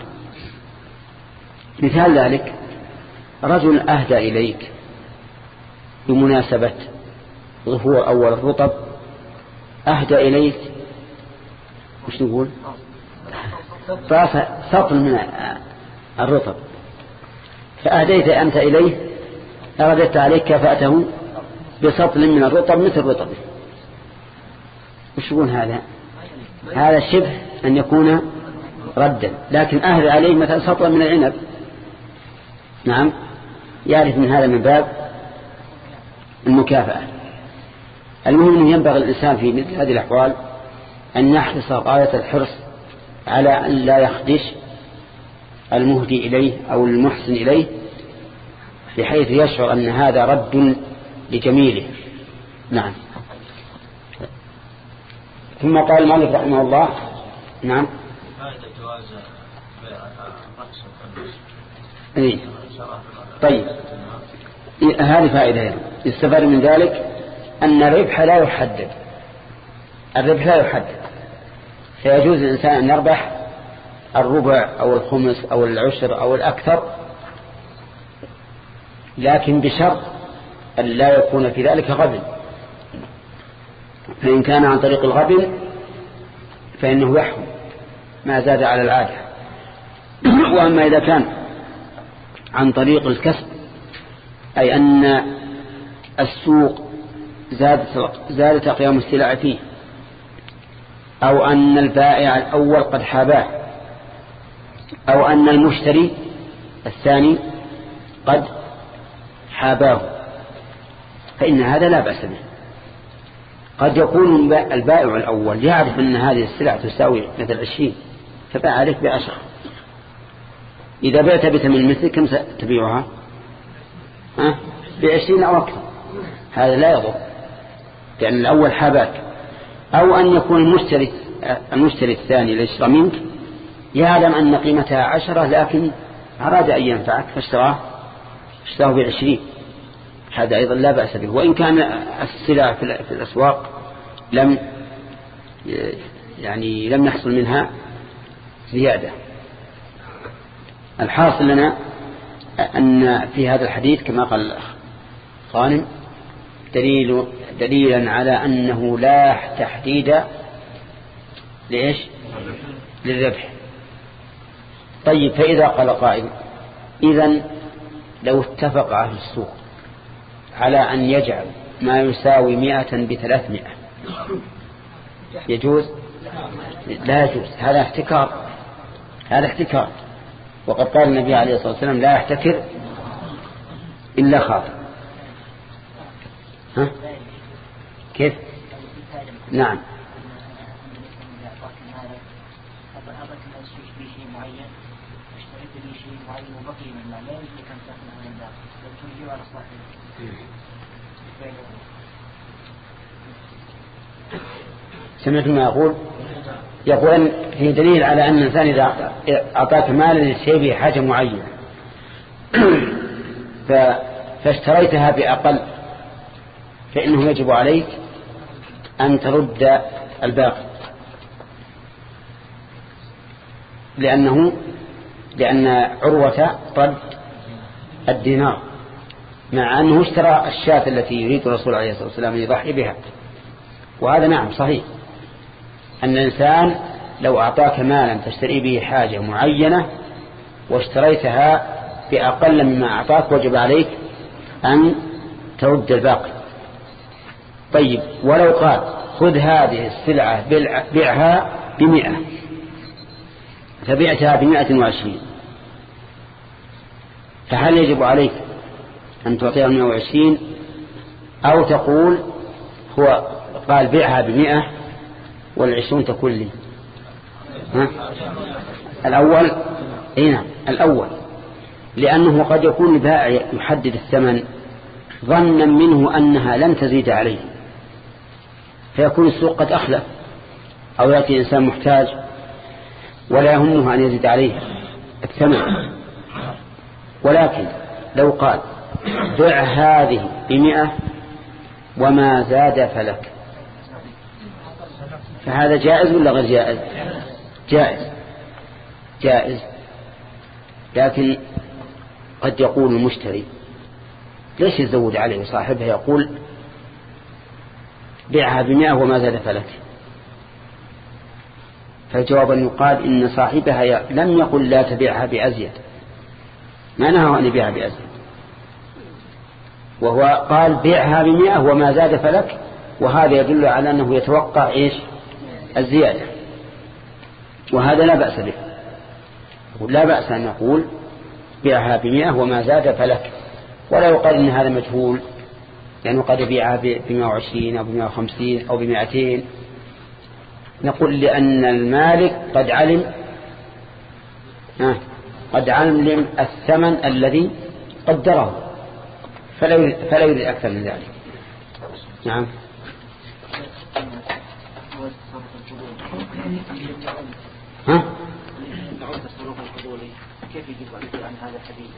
مثال ذلك رجل أهدى إليك بمناسبة ظهور أول الرطب، أهدى إليك وش نقول طاف سطل من الرطب، فأهديت أنت إليه، أردت عليك كافأته بسطل من الرطب مثل رطبه، وش يقول هذا؟ هذا شبه أن يكون ردا، لكن أهدى عليه مثلا سطل من العنب، نعم يعرف من هذا من باب المكافأة. المهم أنه ينبغي الإنسان في مثل هذه الأحوال أن يحرص غاية الحرص على أن لا يخدش المهدي إليه أو المحسن إليه، بحيث يشعر أن هذا رد لجميله. نعم. ثم قال المؤلف رحمه الله نعم إيه؟ طيب هذه فائدة يستفاد من ذلك أن الربح لا يحدد، الربح لا يحدد، فيجوز الإنسان أن يربح الربع أو الخمس أو العشر أو الأكثر، لكن بشرط أن لا يكون في ذلك غبن، فإن كان عن طريق الغبن فإنه يحرم ما زاد على العادة. وأما إذا كان عن طريق الكسب، أي أن السوق زادت زادت قيام السلع فيه، أو أن البائع الأول قد حاباه، أو أن المشتري الثاني قد حاباه، فإن هذا لا بأس به. قد يكون البائع الأول يعرف أن هذه السلع تساوي مثل عشرين فباع عليك بعشرة، إذا بعت بثمن مثل كم تبيعها؟ ها؟ بعشرين أو أكثر، هذا لا يضر لأن الأول حاباك. أو أن يكون المشتري المشتري الثاني اللي يشترى منك يعلم أن قيمتها عشرة لكن أراد أن ينفعك فاشتراه اشتراه بعشرين، هذا أيضا لا بأس به، وإن كان السلع في الأسواق لم يعني لم يحصل منها زيادة. الحاصل لنا أن في هذا الحديث كما قال الأخ غانم دليل دليلا على أنه لا تحديد لإيش؟ للربح. طيب فإذا قال قائل إذن لو اتفق أهل السوق على أن يجعل ما يساوي مئة بثلاثمائة يجوز؟ لا يجوز، هذا احتكار، هذا احتكار، وقد قال النبي عليه الصلاة والسلام لا يحتكر إلا خاطئ. ها؟ كيف؟ نعم سمعت ما يقول يقول أن فيه دليل على أن الإنسان إذا أعطاك مالا للشيء به حاجة معينة فاشتريتها بأقل فإنه يجب عليك أن ترد الباقي، لأنه لأن عروة رد الدينار مع أنه اشترى الشاة التي يريد الرسول عليه الصلاة والسلام أن يضحي بها. وهذا نعم صحيح أن الإنسان لو أعطاك مالا تشتري به حاجة معينة واشتريتها بأقل مما أعطاك وجب عليك أن ترد الباقي. طيب ولو قال خذ هذه السلعة بيعها بمئة فبيعتها بمئة وعشرين، فهل يجب عليك أن تعطيها مئة وعشرين أو تقول هو قال بيعها بمئة والعشرون تكون لي؟ ها؟ الأول هنا الأول، لأنه قد يكون البائع يحدد الثمن ظنا منه أنها لن تزيد عليه فيكون السوق قد أخلف، أو يأتي إنسان محتاج ولا يهمه أن يزيد عليه الثمن. ولكن لو قال بيع هذه بمئة وما زاد فلك، فهذا جائز ولا غير جائز؟ جائز جائز. لكن قد يقول المشتري ليش يزود عليه صاحبها؟ يقول بيعها بمئة وما زاد فلك. فالجواب أن يقال إن صاحبها لم يقل لا تبيعها بأزيد، ما نهى أن يبيعها بأزيد، وهو قال بيعها بمئة وما زاد فلك، وهذا يدل على أنه يتوقع إيش؟ الزيادة، وهذا لا بأس به. لا بأس أن نقول بيعها بمئة وما زاد فلك، ولا يقال إن هذا مجهول، يعني قد يبيعها بمئة وعشرين أو بمئة وخمسين أو بمئتين. نقول لأن المالك قد علم آه قد علم الثمن الذي قدره، فلا يريد, فلا يريد أكثر من ذلك. نعم. ها؟ كيف يجب عن هذا الحديث؟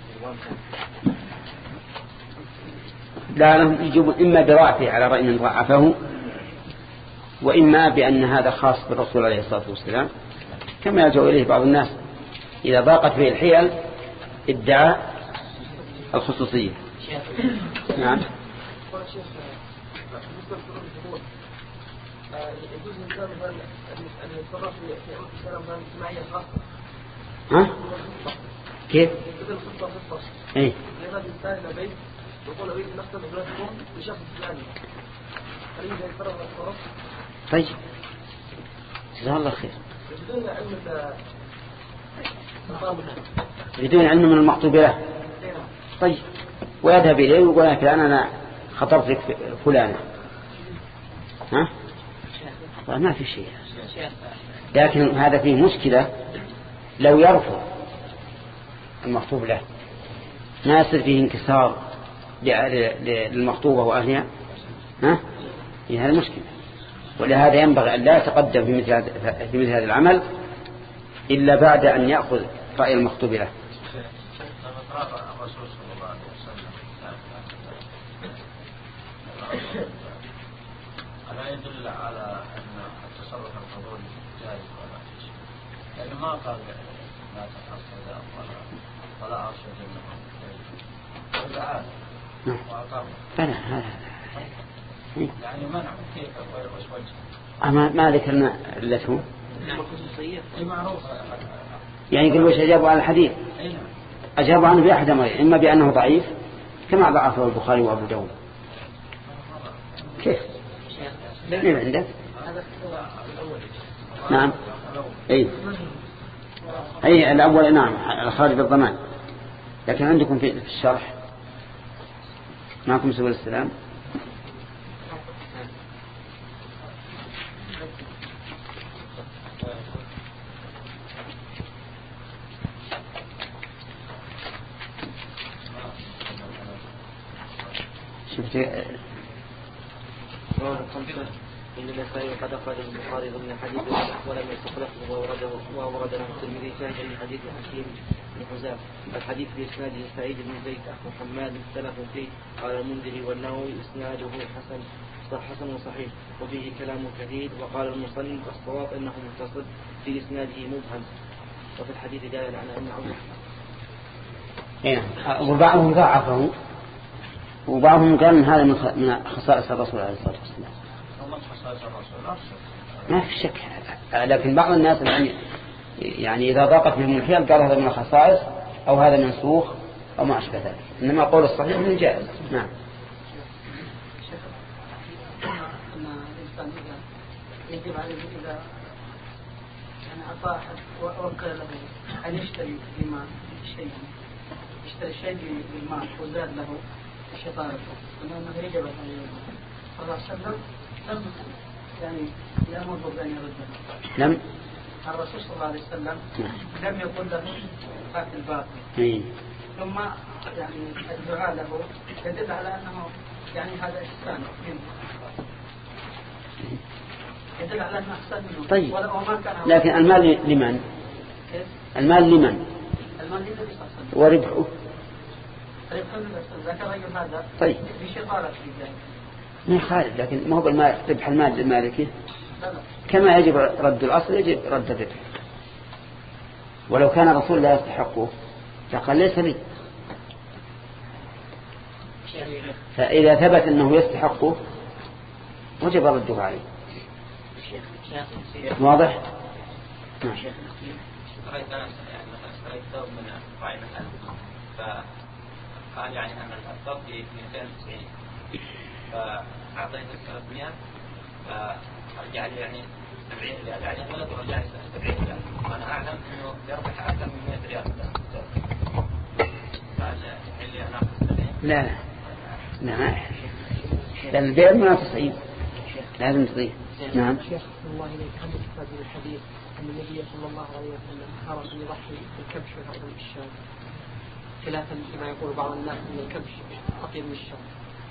لا، يجب إما برأفه على رأي من ضعفه، وإما بأن هذا خاص بالرسول عليه الصلاة والسلام، كما يلجأ إليه بعض الناس إذا ضاقت به الحيل ادعى الخصوصية. نعم. ها؟ كيف؟ ايه طيب جزاه الله خير. بدون علم من المخطوب له. طيب ويذهب إليه ويقول لك أنا خطرت لك فلانة، ها؟ ما في شيء، لكن هذا فيه مشكلة. لو يرفض المخطوب له ما يصير فيه انكسار للمخطوبة وأهلها، ها؟ هي هذه المشكلة. ولهذا ينبغي أن لا يتقدم في مثل هذا في مثل هذا العمل إلا بعد أن يأخذ رأي المخطوب له. ألا يدل على أن التصرف القبول جائز ولا شيء، لأنه ما قال لا تفعل كذا ولا ولا أرشد له هذا عاد وأقام. فلا هذا يعني منع كيف وش وجه؟ أما ما ذكرنا علته. أي معروف. يعني يقول وش أجابوا على الحديث؟ أجابوا عنه بأحد أمرين، إما بأنه ضعيف كما ضعفه البخاري وأبو داود. كيف؟ من عندك؟ نعم. أي أي الأول نعم الخارج بالضمان. لكن عندكم في الشرح معكم سبيل السلام. شفت إن النسائي قد أخرج البخاري ضمن حديث ولم يستخلفه وورده وورد له الترمذي شاهدا لحديث حكيم بن حزام. الحديث بإسناده سعيد بن زيد أخو حماد اختلف فيه، قال المنذري والنووي إسناده حسن صح حسن وصحيح وفيه كلام كثير. وقال المصنف الصواب أنه متصل في إسناده مبهم، وفي الحديث دلالة على أن عمر إيه وبعضهم ضعفه وبعضهم قال هذا من خصائص الرسول عليه الصلاة والسلام. ما في شك، لكن بعض الناس يعني يعني إذا ضاقت بهم الحيل قال هذا من الخصائص أو هذا منسوخ أو ما أشبه ذلك، إنما قول الصحيح من الجائز. نعم. يجب عليه إذا يعني أعطاه ووكل له أن يشتري بما شيء يشتري شيء بالمال وزاد له شطارته، أنه يجب عليه صلى الله عليه وسلم لم يعني يأمر بأن يرده. لم الرسول صلى الله عليه وسلم لم يقل له فات الباقي. ثم يعني الدعاء له يدل على أنه يعني هذا إحسان منه، يدل على أنه إحسان منه. طيب لكن المال لمن؟ المال لمن؟ المال للنبي صلى الله عليه وسلم. وربحه ذاك الرجل هذا طيب في شطارة في ذلك ما خالد، لكن ما هو بالمال ربح المال للمالكي كما يجب رد الأصل يجب رد الربح. ولو كان الرسول لا يستحقه لقال ليس لي، فإذا ثبت أنه يستحقه وجب رده عليه. واضح؟ اشتريت أنا يعني مثلا اشتريت ثوب من راعي محل فقال يعني أن الثوب ب مئتين وتسعين فأعطيته ثلاثمائة فرجع لي يعني سبعين ريال يعني ولد ورجع لي سبعين ريال وأنا أعلم إنه يربح أكثر من مئة ريال. فهل لي أنا أخذ سبعين؟ لا لا ما لأن البيع منافسين لازم تضيف. نعم. شيخ الله إليك هل يستفاد من الحديث أن النبي صلى الله عليه وسلم حرص أن يضحي بالكبش وأيضا بالشاة خلافا لما يقول بعض الناس أن الكبش أطيب من الشاة؟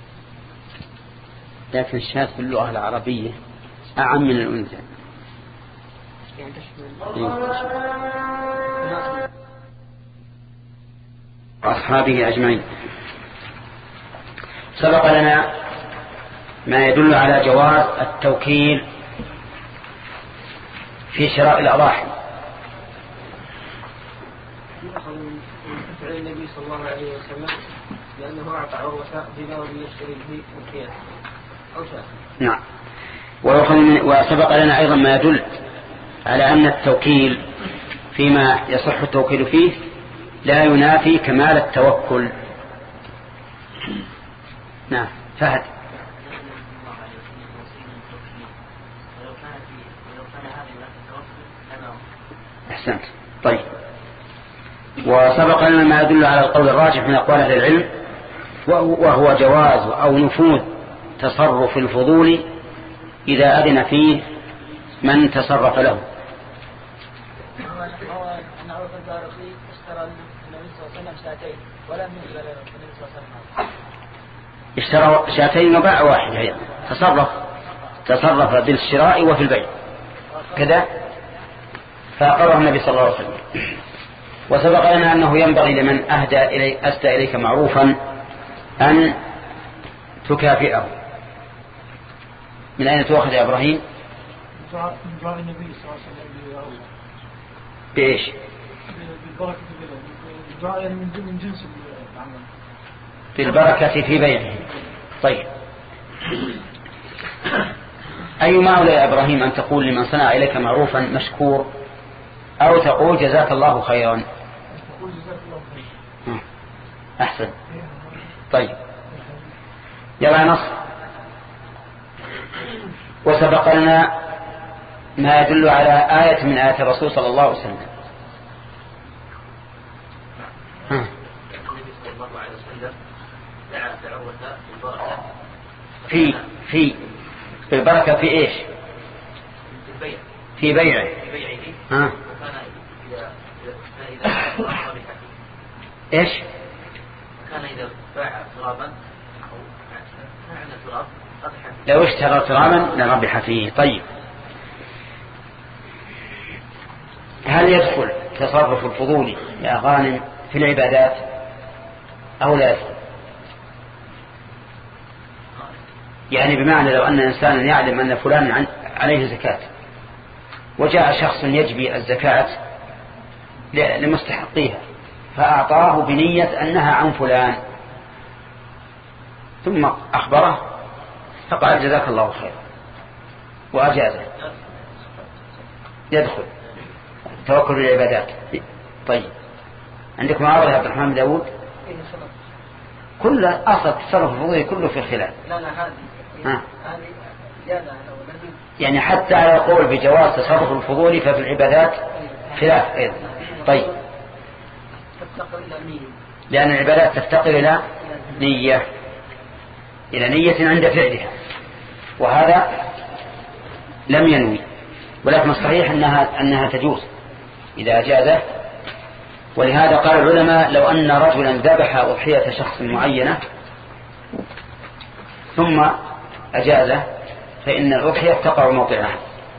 لكن الشاة في اللغة العربية أعم من الأنثى يعني تشمل أصحابه أجمعين. سبق لنا ما يدل على جواز التوكيل في شراء الأضاحي. يؤخذ من فعل النبي صلى الله عليه وسلم لأنه أعطى عروة دينار يشتري به القياس أو شاء. نعم. وسبق لنا أيضا ما يدل على أن التوكيل فيما يصح التوكيل فيه لا ينافي كمال التوكل. نعم. فهد. أحسنت. طيب. وسبق لنا ما يدل على القول الراجح من أقوال أهل العلم وهو جواز أو نفوذ تصرف الفضول إذا أذن فيه من تصرف له. أن عروة البارقي اشترى النبي صلى الله عليه وسلم شاتين ولم يقبل النبي صلى الله عليه وسلم. اشترى شاتين وباع واحد هي تصرف تصرف بالشراء وفي البيع كذا فأقره النبي صلى الله عليه وسلم. وسبق لنا أنه ينبغي لمن أهدى إلي أسدى إليك معروفا أن تكافئه. من أين تأخذ يا إبراهيم؟ دعاء النبي صلى الله عليه وسلم بإيش؟ بالبركة دعاء من جنس العمل بالبركة في بيعه. طيب. أيما أولى يا إبراهيم أن تقول لمن صنع إليك معروفا مشكور أو تقول جزاك الله خيرا؟ تقول جزاك الله خيرا. أحسن. طيب يلا نص. وسبق لنا ما يدل على آية من آيات الرسول صلى الله عليه وسلم. ها. النبي صلى الله عليه وسلم دعا دعوة بالبركة في في بالبركة في إيش؟ في البيع في بيعه. في بيعه. ها. وكان إذا إذا ربح إيش؟ كان إذا باع ترابا أو باع تراب ربح. لو اشترى ترابا لربح فيه. طيب. هل يدخل تصرف الفضول يا غانم في العبادات أو لا يدخل؟ يعني بمعنى لو أن إنسانا يعلم أن فلان عليه زكاة وجاء شخص يجبي الزكاة لمستحقيها فأعطاه بنية أنها عن فلان ثم أخبره فقال جزاك الله خير وأجازه يدخل توكل العبادات. طيب عندكم عارض يا عبد الرحمن داود؟ كل أصل تصرف الفضولي كله في الخلاف. لا لا هذه ها. هذه زيادة. يعني حتى على القول بجواز تصرف الفضولي ففي العبادات خلاف أيضا. طيب تفتقر إلى نية لأن العبادات تفتقر إلى نية إلى نية عند فعلها وهذا لم ينوي ولكن الصحيح أنها, أنها تجوز إذا أجازه. ولهذا قال العلماء لو أن رجلا ذبح أضحية شخص معينة ثم أجازه فإن الأضحية تقع موضعها.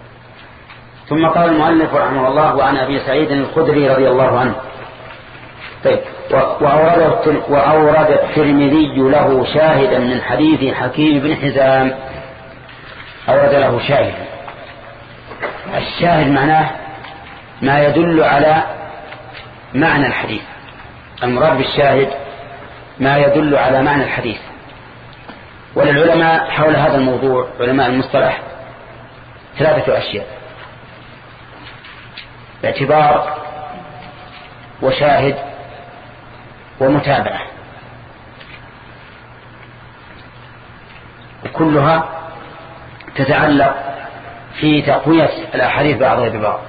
ثم قال المؤلف رحمه الله وعن أبي سعيد الخدري رضي الله عنه طيب وأورد, وأورد الترمذي له شاهدا من حديث حكيم بن حزام. أورد له شاهد. الشاهد معناه ما يدل على معنى الحديث. المراد بالشاهد ما يدل على معنى الحديث. وللعلماء حول هذا الموضوع علماء المصطلح ثلاثة أشياء: اعتبار وشاهد ومتابعة، وكلها تتعلق في تقوية الأحاديث بعضها ببعض.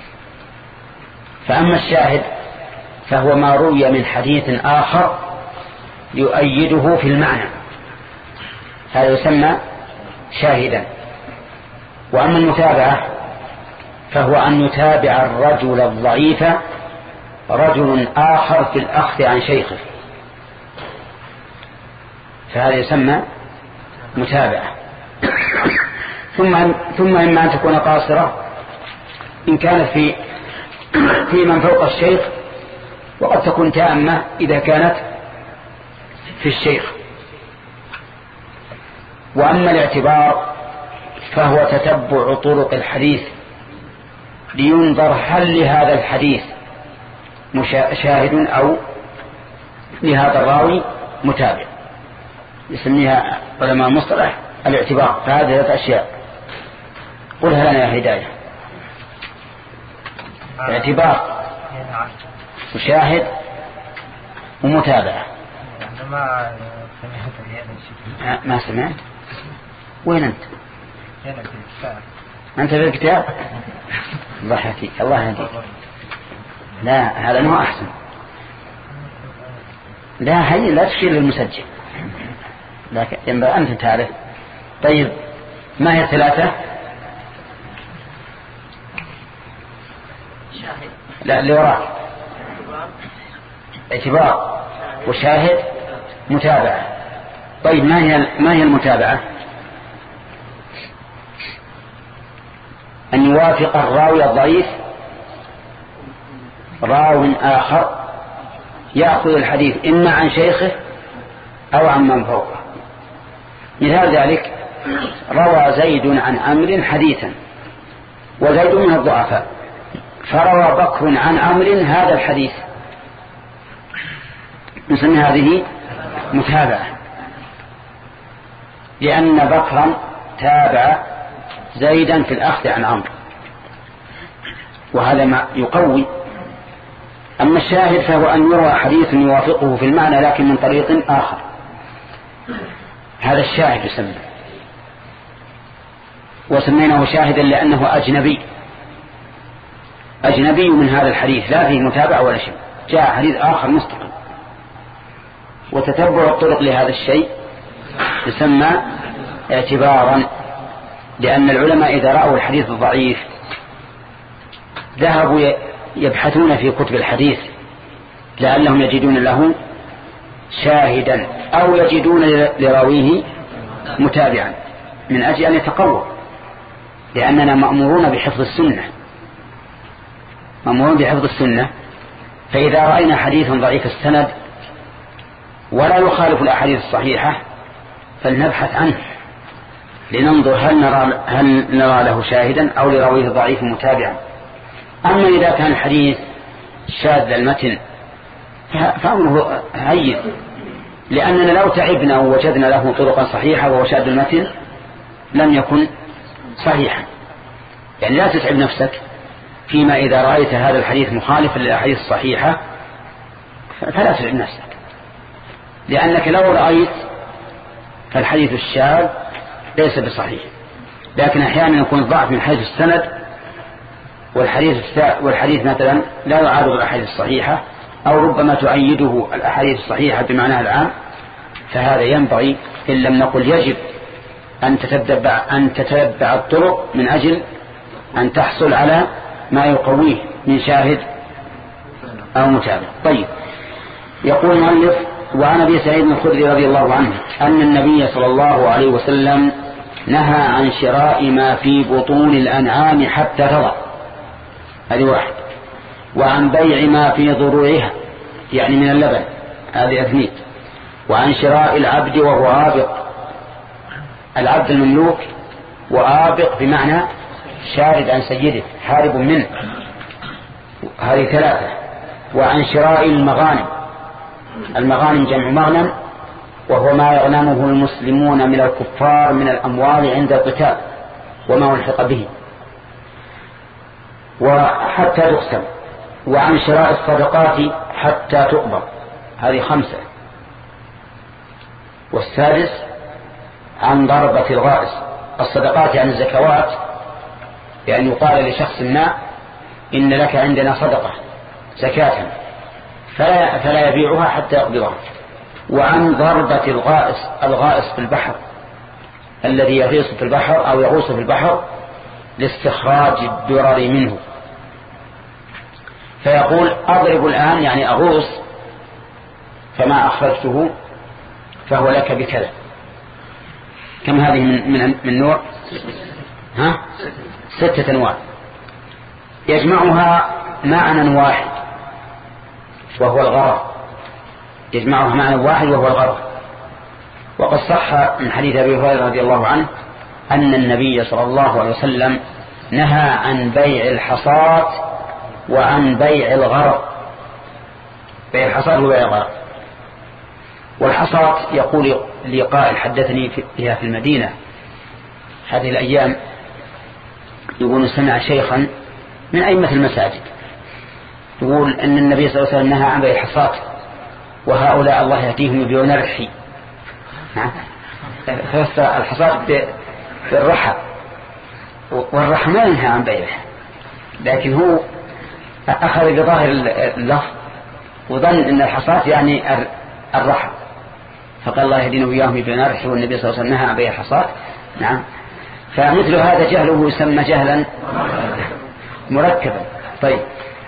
فأما الشاهد فهو ما روي من حديث آخر يؤيده في المعنى، هذا يسمى شاهدا. وأما المتابعة فهو أن يتابع الرجل الضعيف رجل آخر في الأخذ عن شيخه، فهذا يسمى متابعة. ثم ثم إما أن تكون قاصرة إن كانت في في من فوق الشيخ، وقد تكون تامة إذا كانت في الشيخ. وأما الاعتبار فهو تتبع طرق الحديث لينظر هل لهذا الحديث شاهد أو لهذا الراوي متابع، يسميها علماء المصطلح الاعتبار. فهذه ثلاث أشياء قلها لنا يا هداية: اعتبار وشاهد ومتابعة. ما سمعت؟ وين أنت؟ أنت في الكتاب؟ الله يهديك الله يهديك. لا هذا ما أحسن. لا هي لا تشير للمسجل، لكن ينبغي أن تعرف. طيب ما هي ثلاثة؟ لا اللي وراك: اعتبار وشاهد متابعة. طيب ما هي ما هي المتابعة؟ أن يوافق الراوي الضعيف راو آخر يأخذ الحديث إما عن شيخه أو عن من فوقه. مثال ذلك: روى زيد عن عمرو حديثا، وزيد من الضعفاء، فروى بكر عن عمرو هذا الحديث، نسمي هذه متابعة، لأن بكرا تابع زيدا في الأخذ عن عمرو، وهذا ما يقوي. أما الشاهد فهو أن يروى حديث يوافقه في المعنى لكن من طريق آخر، هذا الشاهد يسمى. وسميناه شاهدا لأنه أجنبي أجنبي من هذا الحديث، لا فيه متابعة ولا شيء، جاء حديث آخر مستقل. وتتبع الطرق لهذا الشيء يسمى اعتبارا، لأن العلماء إذا رأوا الحديث الضعيف ذهبوا يبحثون في كتب الحديث لعلهم يجدون له شاهدا أو يجدون لراويه متابعا، من أجل أن يتقوى، لأننا مأمورون بحفظ السنة مأمورون بحفظ السنة فإذا رأينا حديثا ضعيف السند ولا يخالف الأحاديث الصحيحة فلنبحث عنه لننظر هل نرى, هل نرى له شاهدا أو لراويه ضعيف متابعا. أما إذا كان الحديث شاذ المتن فأمره هين، لأننا لو تعبنا ووجدنا له طرقا صحيحة وهو شاذ المتن لم يكن صحيحا. يعني لا تتعب نفسك فيما إذا رأيت هذا الحديث مخالفا للأحاديث الصحيحة فلا تتعب نفسك، لأنك لو رأيت فالحديث الشاذ ليس بصحيح. لكن أحيانا يكون الضعف من حيث السند والحديث والحديث مثلا لا يعارض الأحاديث الصحيحة أو ربما تؤيده الأحاديث الصحيحة بمعناها العام، فهذا ينبغي إن لم نقل يجب أن تتبع أن تتبع الطرق من أجل أن تحصل على ما يقويه من شاهد أو متابع. طيب يقول المؤلف: وعن أبي سعيد الخدري رضي الله عنه أن النبي صلى الله عليه وسلم نهى عن شراء ما في بطون الأنعام حتى تضع، هذه واحد، وعن بيع ما في ضروعها يعني من اللبن، هذه أثنيت. وعن شراء العبد وهو آبق، العبد المملوك وآبق بمعنى شارد عن سيده حارب منه، هذه ثلاثة. وعن شراء المغانم، المغانم جمع مغنم وهو ما يغنمه المسلمون من الكفار من الأموال عند القتال وما الحق به وحتى تقسم. وعن شراء الصدقات حتى تقبض، هذه خمسة. والسادس عن ضربة الغائص، الصدقات يعني الزكوات، يعني يقال لشخص ما إن لك عندنا صدقة زكاة فلا, فلا يبيعها حتى يقبضها. وعن ضربة الغائص، الغائص في البحر الذي يغيص في البحر أو يغوص في البحر لاستخراج الدرر منه، فيقول أضرب الآن يعني أغوص فما أخرجته فهو لك بكذا. كم هذه من, من, من نوع؟ ها؟ ستة أنواع يجمعها معنى واحد وهو الغرض، يجمعها معنى واحد وهو الغرض. وقد صح من حديث أبي هريرة رضي الله عنه أن النبي صلى الله عليه وسلم نهى عن بيع الحصاة وعن بيع الغرض. بيع الحصاة وبيع الغرض. والحصاة يقول لي قائل حدثني فيها في المدينة هذه الأيام، يقول سمع شيخا من أئمة المساجد يقول أن النبي صلى الله عليه وسلم نهى عن بيع الحصاة وهؤلاء الله يهديهم يبيعون الرحي. فسر الحصاة بالرحى، والرحى ما ينهى عن بيعه، لكن هو أخذ بظاهر اللفظ وظن أن الحصاة يعني الرحى، فقال الله يهدينا وإياهم يبيعون الرحي والنبي صلى الله عليه وسلم نهى عن بيع الحصاة. نعم. فمثل هذا جهله يسمى جهلا مركبا. طيب،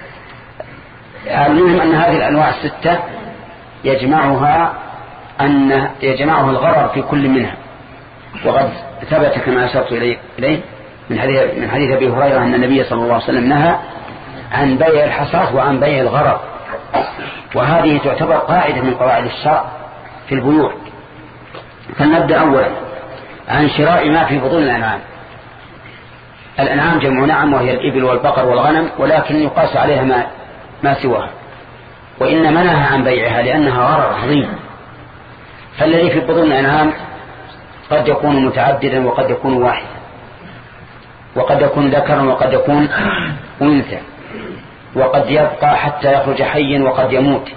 المهم أن هذه الأنواع الستة يجمعها أن يجمعها الغرر في كل منها. وقد ثبت كما أشرت إليه من حديث من حديث أبي هريرة أن النبي صلى الله عليه وسلم نهى عن بيع الحصاة وعن بيع الغرر، وهذه تعتبر قاعدة من قواعد الشرع في البيوع. فلنبدأ أولا عن شراء ما في بطون الأنعام. الأنعام جمع نعم وهي الإبل والبقر والغنم، ولكن يقاس عليها ما, ما سواها، وإنما نهى عن بيعها لأنها غرر عظيم. فالذي في بطون الأنعام قد يكون متعددا وقد يكون واحدا، وقد يكون ذكرا وقد يكون أنثى، وقد يبقى حتى يخرج حيا وقد يموت،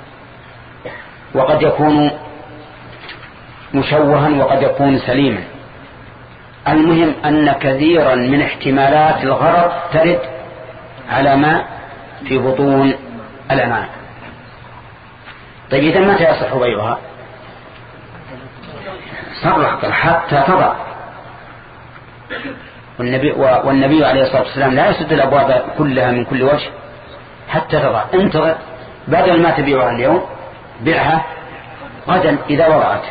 وقد يكون مشوها وقد يكون سليما. المهم أن كثيرا من احتمالات الغرر ترد على ما في بطون الأنعام. طيب إذا متى يصح بيعها؟ صرح حتى تضع. والنبي, والنبي عليه الصلاة والسلام لا يسد الأبواب كلها من كل وجه حتى تضع. انتظر، بدل ما تبيعها اليوم بيعها غدا إذا وضعت.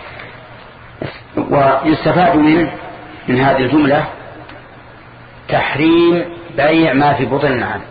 ويستفاد من من هذه الجملة تحريم بيع ما في بطن النعام،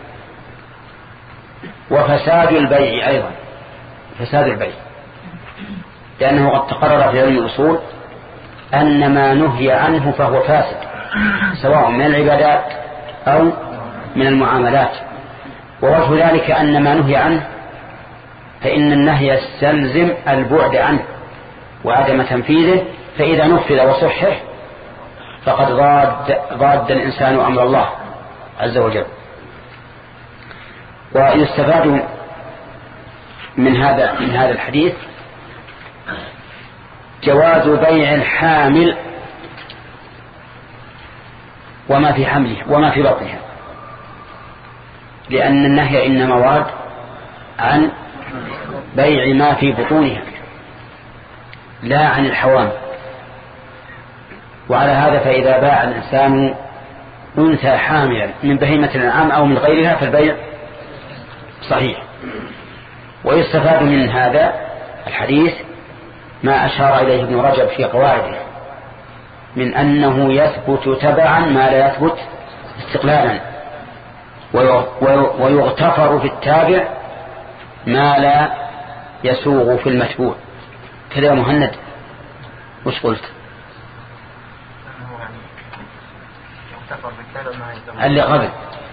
وفساد البيع أيضا، فساد البيع، لأنه قد تقرر في علم الأصول أن ما نهي عنه فهو فاسد، سواء من العبادات أو من المعاملات. ووجه ذلك أن ما نهي عنه فإن النهي يستلزم البعد عنه وعدم تنفيذه، فإذا نفذ وصحح فقد ضاد, ضاد الإنسان أمر الله عز وجل. ويستفاد من هذا من هذا الحديث جواز بيع الحامل وما في حمله وما في بطنها، لأن النهي إنما ورد عن بيع ما في بطونها لا عن الحوامل. وعلى هذا فإذا باع الإنسان أنثى حاملا من بهيمة الأنعام أو من غيرها فالبيع صحيح. ويستفاد من هذا الحديث ما أشار إليه ابن رجب في قواعده من أنه يثبت تبعا ما لا يثبت استقلالا، ويغتفر في التابع ما لا يسوغ في المتبوع. كذا يا مهند وش قلت؟ اللي قبل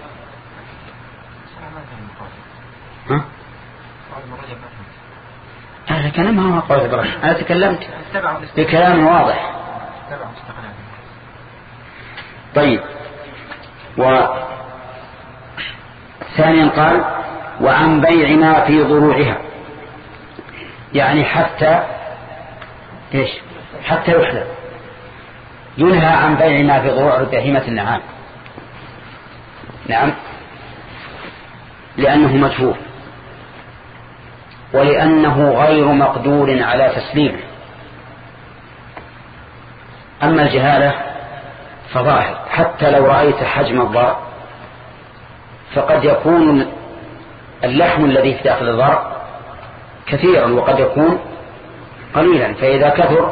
ها؟ هذا كلام ما هو قول إبراهيم. أنا تكلمت بكلام واضح. طيب. وثانيا قال وعن بيع ما في ضروعها، يعني حتى إيش؟ حتى يحلب. ينهى عن بيع ما في ضروع بهيمة النعام. نعم، لأنه مجهول ولأنه غير مقدور على تسليمه. أما الجهالة فظاهر، حتى لو رأيت حجم الضرع فقد يكون اللحم الذي في داخل الضرع كثيرا وقد يكون قليلا، فإذا كثر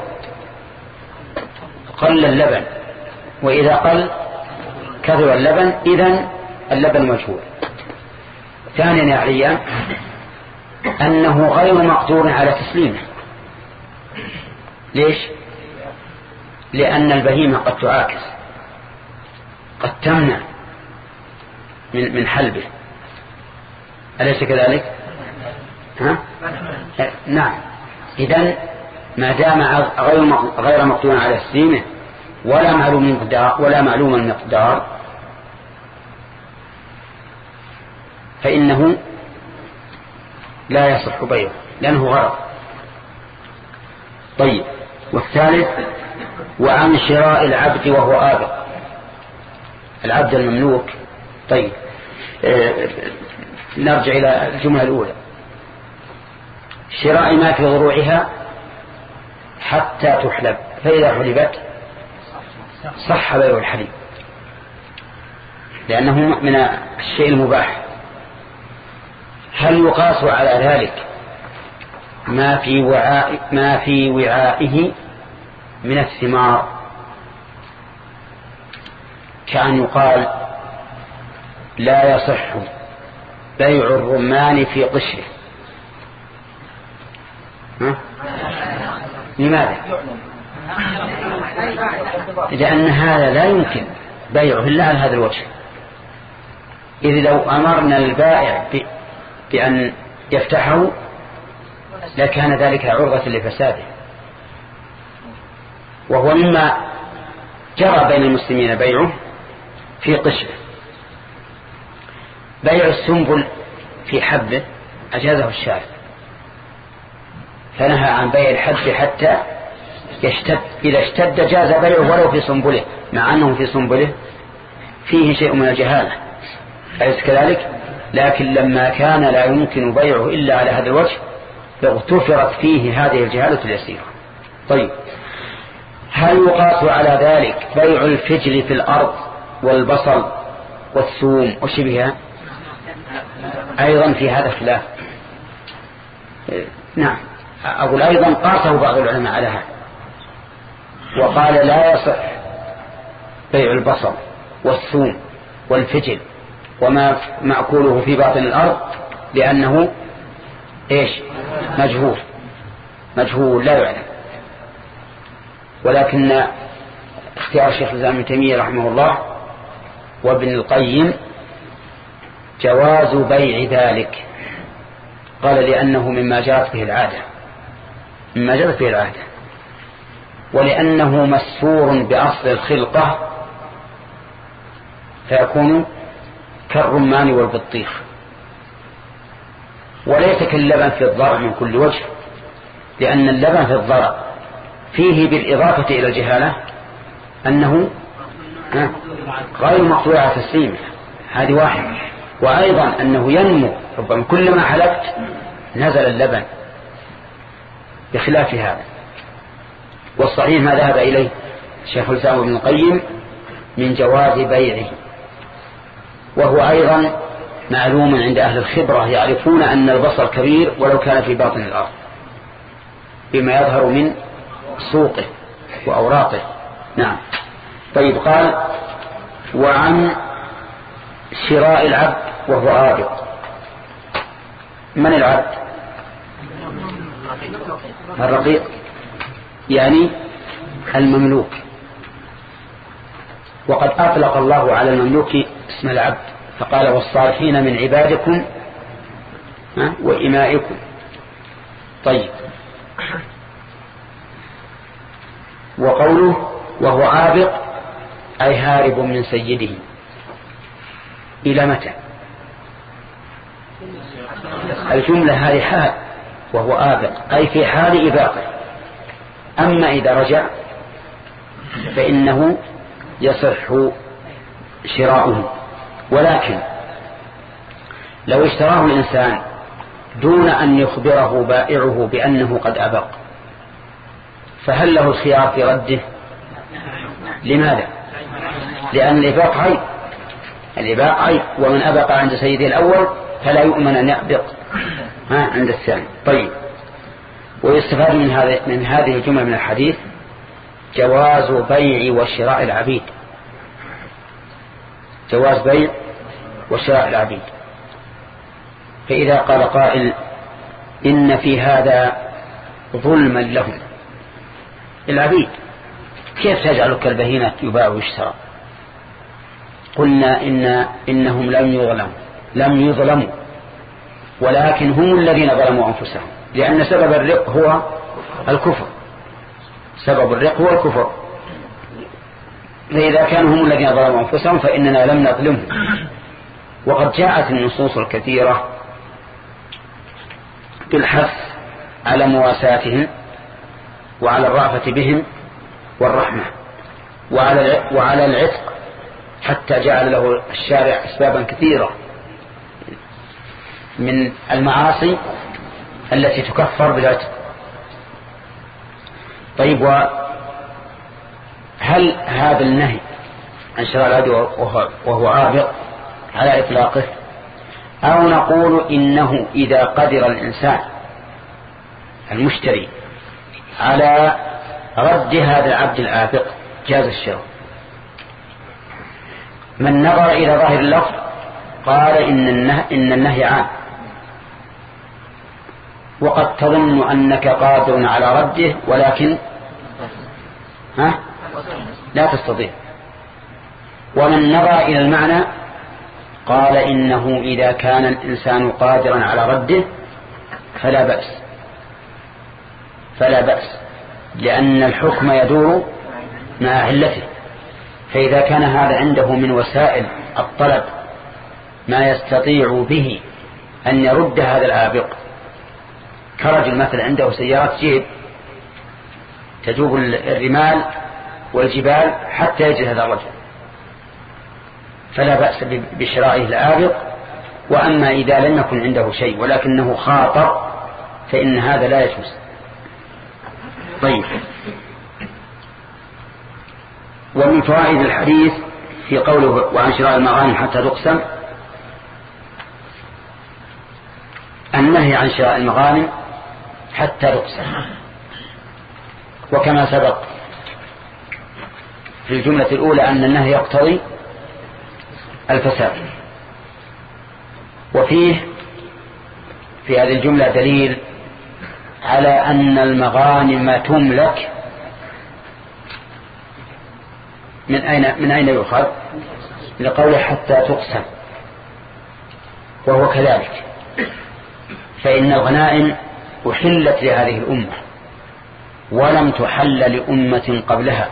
قل اللبن، وإذا قل كثر اللبن، إذن اللبن مجهول. ثانيا يا عليان أنه غير مقدور على تسليمه. ليش؟ لأن البهيمة قد تعاكس، قد تمنع من من حلبه، أليس كذلك؟ ها؟ نعم. إذن ما دام غير غير مقدور على تسليمه ولا معلوم المقدار ولا معلوم المقدار فإنه لا يصح بيعه لأنه غرض. طيب. والثالث وعن شراء العبد وهو آبق، العبد المملوك. طيب. آه نرجع إلى الجملة الأولى. شراء ما في ضروعها حتى تحلب، فإذا حلبت صح بيع الحليب لأنه من الشيء المباح. هل يقاس على ذلك ما في وعاء ما في وعائه من الثمار، كأن يقال لا يصح بيع الرمان في قشره؟ ها؟ لماذا؟ لأن هذا لا يمكن بيعه إلا على هذا الوجه. إذ لو أمرنا البائع بأن يفتحه لكان ذلك عرضة لفساده، وهو مما جرى بين المسلمين بيعه في قشره. بيع السنبل في حبه أجازه الشارع، فنهى عن بيع الحب حتى يشتد. إذا اشتد جاز بيعه ولو في سنبله، مع أنه في سنبله فيه شيء من الجهالة، أليس كذلك؟ لكن لما كان لا يمكن بيعه إلا على هذا الوجه اغتفرت فيه هذه الجهالة اليسيرة. طيب. هل يقاس على ذلك بيع الفجل في الأرض والبصل والثوم وشبهها؟ أيضا في هذا خلاف. نعم، أقول أيضا قاسه بعض العلماء على هذا وقال لا يصح بيع البصل والثوم والفجل وما مأكوله في باطن الأرض لأنه إيش؟ مجهول مجهول لا يعلم. ولكن اختيار الشيخ الإسلام ابن تيمية رحمه الله وابن القيم جواز بيع ذلك. قال لأنه مما جاءت به العادة مما جاءت به العادة ولأنه مسفور بأصل الخلقة فيكون كالرمان والبطيخ، وليس كاللبن في الضرع من كل وجه، لأن اللبن في الضرع فيه بالإضافة إلى الجهالة أنه غير مقطوع على تسليمه، هذه واحد. وأيضا أنه ينمو، ربما كلما حلبت نزل اللبن بخلاف هذا. والصحيح ما ذهب إليه شيخ الإسلام ابن القيم من جواز بيعه، وهو أيضا معلوم عند أهل الخبرة، يعرفون أن البصل كبير ولو كان في باطن الأرض بما يظهر من سوقه وأوراقه. نعم. طيب. قال وعن شراء العبد وهو آبق، من العبد؟ الرقيق، يعني المملوك. وقد أطلق الله على المملوك اسم العبد فقال والصالحين من عبادكم وإمائكم. طيب، وقوله وهو عابق أي هارب من سيده. إلى متى؟ الجملة هذه حال، وهو آبق أي في حال إباقه. أما إذا رجع فإنه يصح شراؤه، ولكن لو اشتراه الإنسان دون أن يخبره بائعه بأنه قد أبق فهل له الخيار في رده؟ لماذا؟ لأن الإباق عيب، الإباق عيب، ومن أبق عند سيده الأول فلا يؤمن أن يأبق عند الثاني. طيب، ويستفاد من هذه من هذه الجملة من الحديث جواز بيع وشراء العبيد، جواز بيع وشراء العبيد. فإذا قال قائل إن في هذا ظلما لهم، العبيد كيف تجعل كالبهيمة يباع ويشترى؟ قلنا إن إنهم لم يظلموا لم يظلموا ولكن هم الذين ظلموا أنفسهم، لأن سبب الرق هو الكفر، سبب الرق هو الكفر. فإذا كانوا هم الذين ظلموا أنفسهم فإننا لم نظلمهم. وقد جاءت النصوص الكثيرة بالحث على مواساتهم وعلى الرأفة بهم والرحمة وعلى وعلى العتق، حتى جعل له الشارع أسبابا كثيرة من المعاصي التي تكفر بالعتق. طيب، وهل هذا النهي عن شراء العبد وهو عابق على إطلاقه، أو نقول إنه إذا قدر الإنسان المشتري على رد هذا العبد العابق جاز الشراء؟ من نظر إلى ظاهر اللفظ قال إن النهي, إن النهي عام، وقد تظن أنك قادر على رده ولكن ها لا تستطيع. ومن نظر إلى المعنى قال إنه إذا كان الإنسان قادرا على رده فلا بأس فلا بأس لأن الحكم يدور مع علته. فإذا كان هذا عنده من وسائل الطلب ما يستطيع به أن يرد هذا العابق، كرجل مثل عنده سيارات جيب تجوب الرمال والجبال حتى يجد هذا الرجل، فلا بأس بشرائه العابق. وأما إذا لم يكن عنده شيء ولكنه خاطر فإن هذا لا يجوز. طيب، ومن فوائد الحديث في قوله وعن شراء المغانم حتى تقسم النهي عن شراء المغانم حتى تقسم، وكما سبق في الجملة الأولى أن النهي يقتضي الفساد. وفيه في هذه الجملة دليل على أن المغانم تملك من أين من أين يؤخذ؟ لقوله حتى تقسم، وهو كذلك، فإن الغنائم أحلت لهذه الأمة ولم تحل لأمة قبلها،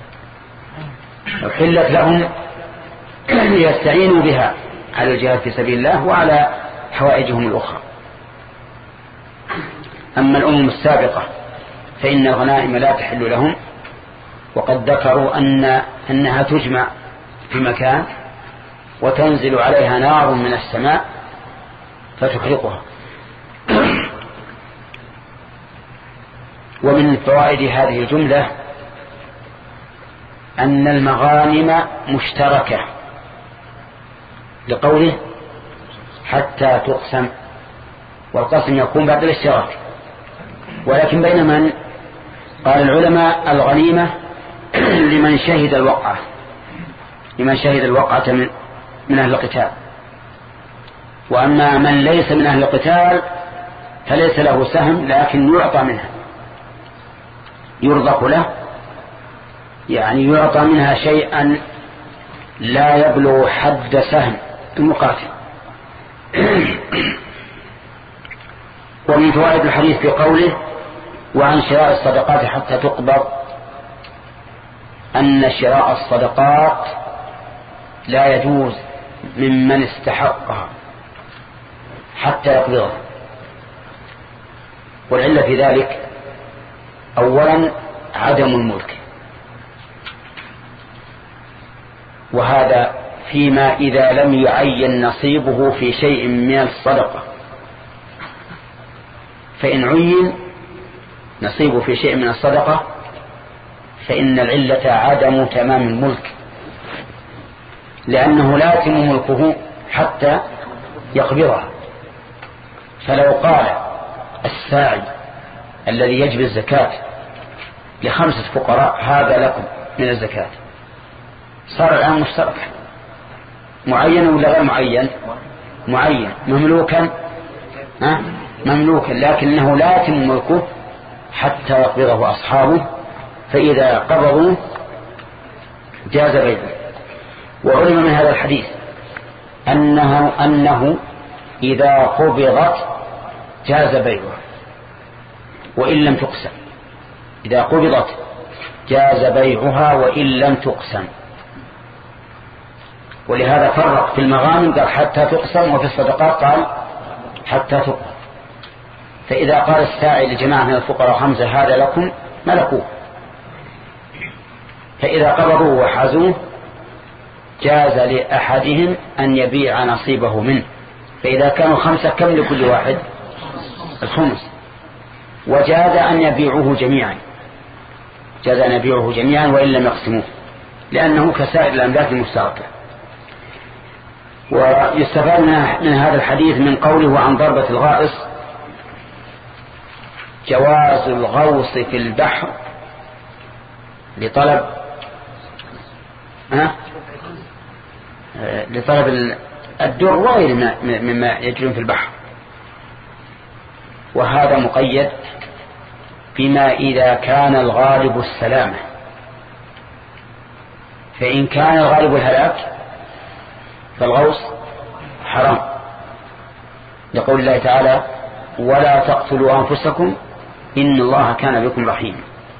أحلت لهم ليستعينوا بها على الجهاد في سبيل الله وعلى حوائجهم الأخرى. أما الأمم السابقة فإن الغنائم لا تحل لهم، وقد ذكروا أن أنها تجمع في مكان وتنزل عليها نار من السماء فتحرقها. ومن فوائد هذه الجملة أن المغانم مشتركة لقوله حتى تقسم، والقسم يكون بعد الاشتراك. ولكن بين من؟ قال العلماء الغنيمة لمن شهد الوقعة، لمن شهد الوقعة من, من أهل القتال. وأما من ليس من أهل القتال فليس له سهم لكن يعطى منها، يرزق له، يعني يعطى منها شيئا لا يبلغ حد سهم المقاتل. ومن فوائد الحديث في قوله وعن شراء الصدقات حتى تقبض أن شراء الصدقات لا يجوز ممن استحقها حتى يقبضها. والعلة في ذلك أولا عدم الملك، وهذا فيما إذا لم يعين نصيبه في شيء من الصدقة، فإن عين نصيبه في شيء من الصدقة فإن العلة عدم تمام الملك، لأنه لا يتم ملكه حتى يقبضها. فلو قال الساعي الذي يجب الزكاة لخمسة فقراء هذا لكم من الزكاة، صار الآن مشتركا، معين ولا غير معين؟ معين، مملوكا ها؟ مملوكا، لكنه لا يتم ملكه حتى يقبضه أصحابه، فإذا قبضوا جاز بيعه. وعلم من هذا الحديث أنه, أنه إذا قبضت جاز بيعها وإن لم تقسم، إذا قبضت جاز بيعها وإن لم تقسم. ولهذا فرق في المغانم قال حتى تقسم، وفي الصدقات قال حتى تقبض. فإذا قال الساعي لجماعة من الفقراء خمسة هذا لكم ملكوه، فإذا قبضوه وحازوه جاز لأحدهم أن يبيع نصيبه منه، فإذا كانوا خمسة كم لكل واحد؟ الخمس. وجاز أن يبيعوه جميعا، جاز أن يبيعوه جميعا وإن لم يقسموه، لأنه كسائر الأملاك المشتركة. ويستفاد من هذا الحديث من قوله عن ضربة الغائص جواز الغوص في البحر لطلب ها لطلب الدر وغير مما يجرون في البحر، وهذا مقيد بما إذا كان الغالب السلامة، فإن كان الغالب الهلاك فالغوص حرام، لقول الله تعالى ولا تقتلوا أنفسكم إن الله كان بكم رحيما.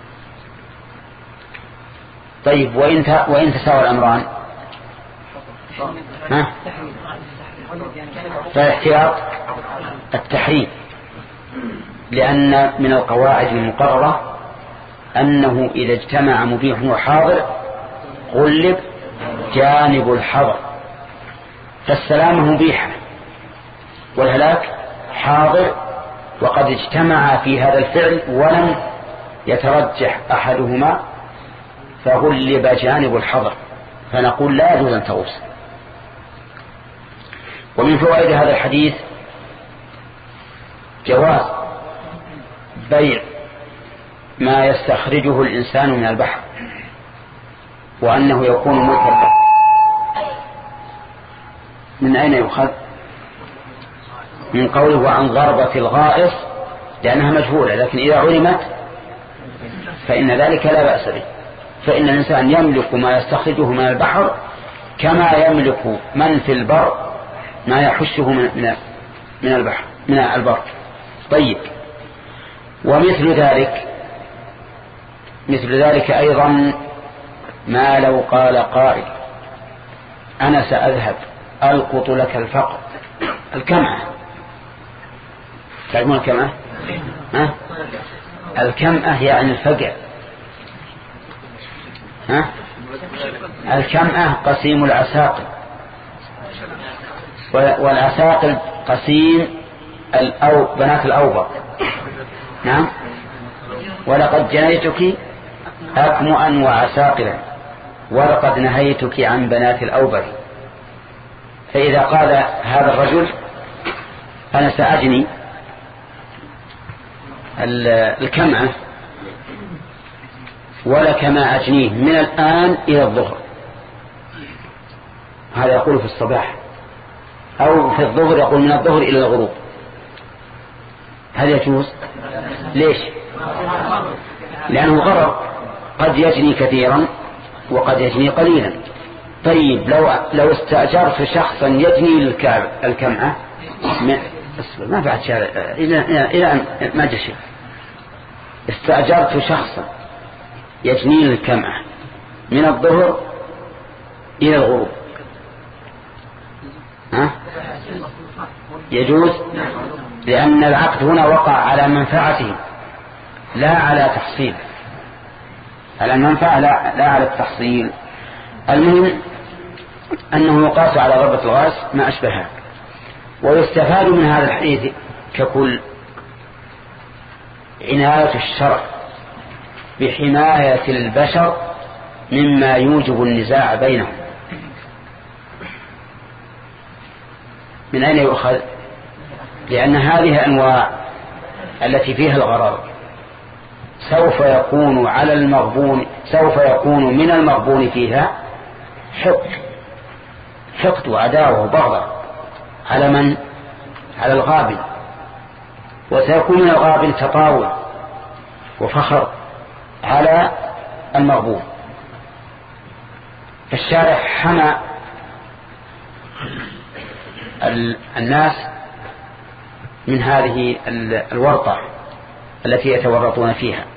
طيب وإن وإن تساوى الأمران ها فالاحتياط التحريم، لأن من القواعد المقررة أنه إذا اجتمع مبيح وحاضر غلب جانب الحظر، فالسلامة مبيحة والهلاك حاضر، وقد اجتمع في هذا الفعل ولم يترجح أحدهما فغلب جانب الحظر، فنقول لا يجوز أن تغوص. ومن فوائد هذا الحديث جواز بيع ما يستخرجه الإنسان من البحر، وأنه يكون ملكا له. من أين يؤخذ؟ من قوله وعن ضربة الغائص، لأنها مجهولة، لكن إذا علمت فإن ذلك لا بأس به. فإن الإنسان يملك ما يستخرجه من البحر كما يملك من في البر ما يحشه من من البحر من البر. طيب، ومثل ذلك مثل ذلك أيضا ما لو قال قائل أنا سأذهب ألقط لك الفقر الكمعة. تعلمون الكمعة؟ ها؟ الكمعة يعني الفقع. ها؟ الكمعة قسيم العساقل، والعساقل قسيم الأو بنات الأوبر. نعم. ولقد جنيتك أكمؤا وعساقلا ولقد نهيتك عن بنات الأوبر. فإذا قال هذا الرجل أنا سأجني الكمعة ولك ما أجنيه من الآن إلى الظهر، هذا يقول في الصباح، أو في الظهر يقول من الظهر إلى الغروب، هل يجوز؟ ليش؟ لأنه غرر، قد يجني كثيرا وقد يجني قليلا. طيب لو لو استأجرت شخصا يجني الكمعة ما بعد شارع إلى إلى أن ما جاء شيء، استأجرت شخصا يجني الكمعة من الظهر إلى الغروب، ها؟ يجوز؟ لأن العقد هنا وقع على منفعته لا على تحصيل، على المنفعة لا, لا على التحصيل. المهم أنه يقاس على ضربة الغاز ما أشبهها. ويستفاد من هذا الحديث ككل عناية الشرع بحماية البشر مما يوجب النزاع بينهم. من أين يؤخذ؟ لأن هذه الأنواع التي فيها الغرر سوف يكون على المغبون سوف يكون من المغبون فيها حقد حقد وعداوة وبغضاء على من؟ على الغابن، وسيكون من الغابن تطاول وفخر على المغبون. الشارع حمى الناس من هذه الورطة التي يتورطون فيها.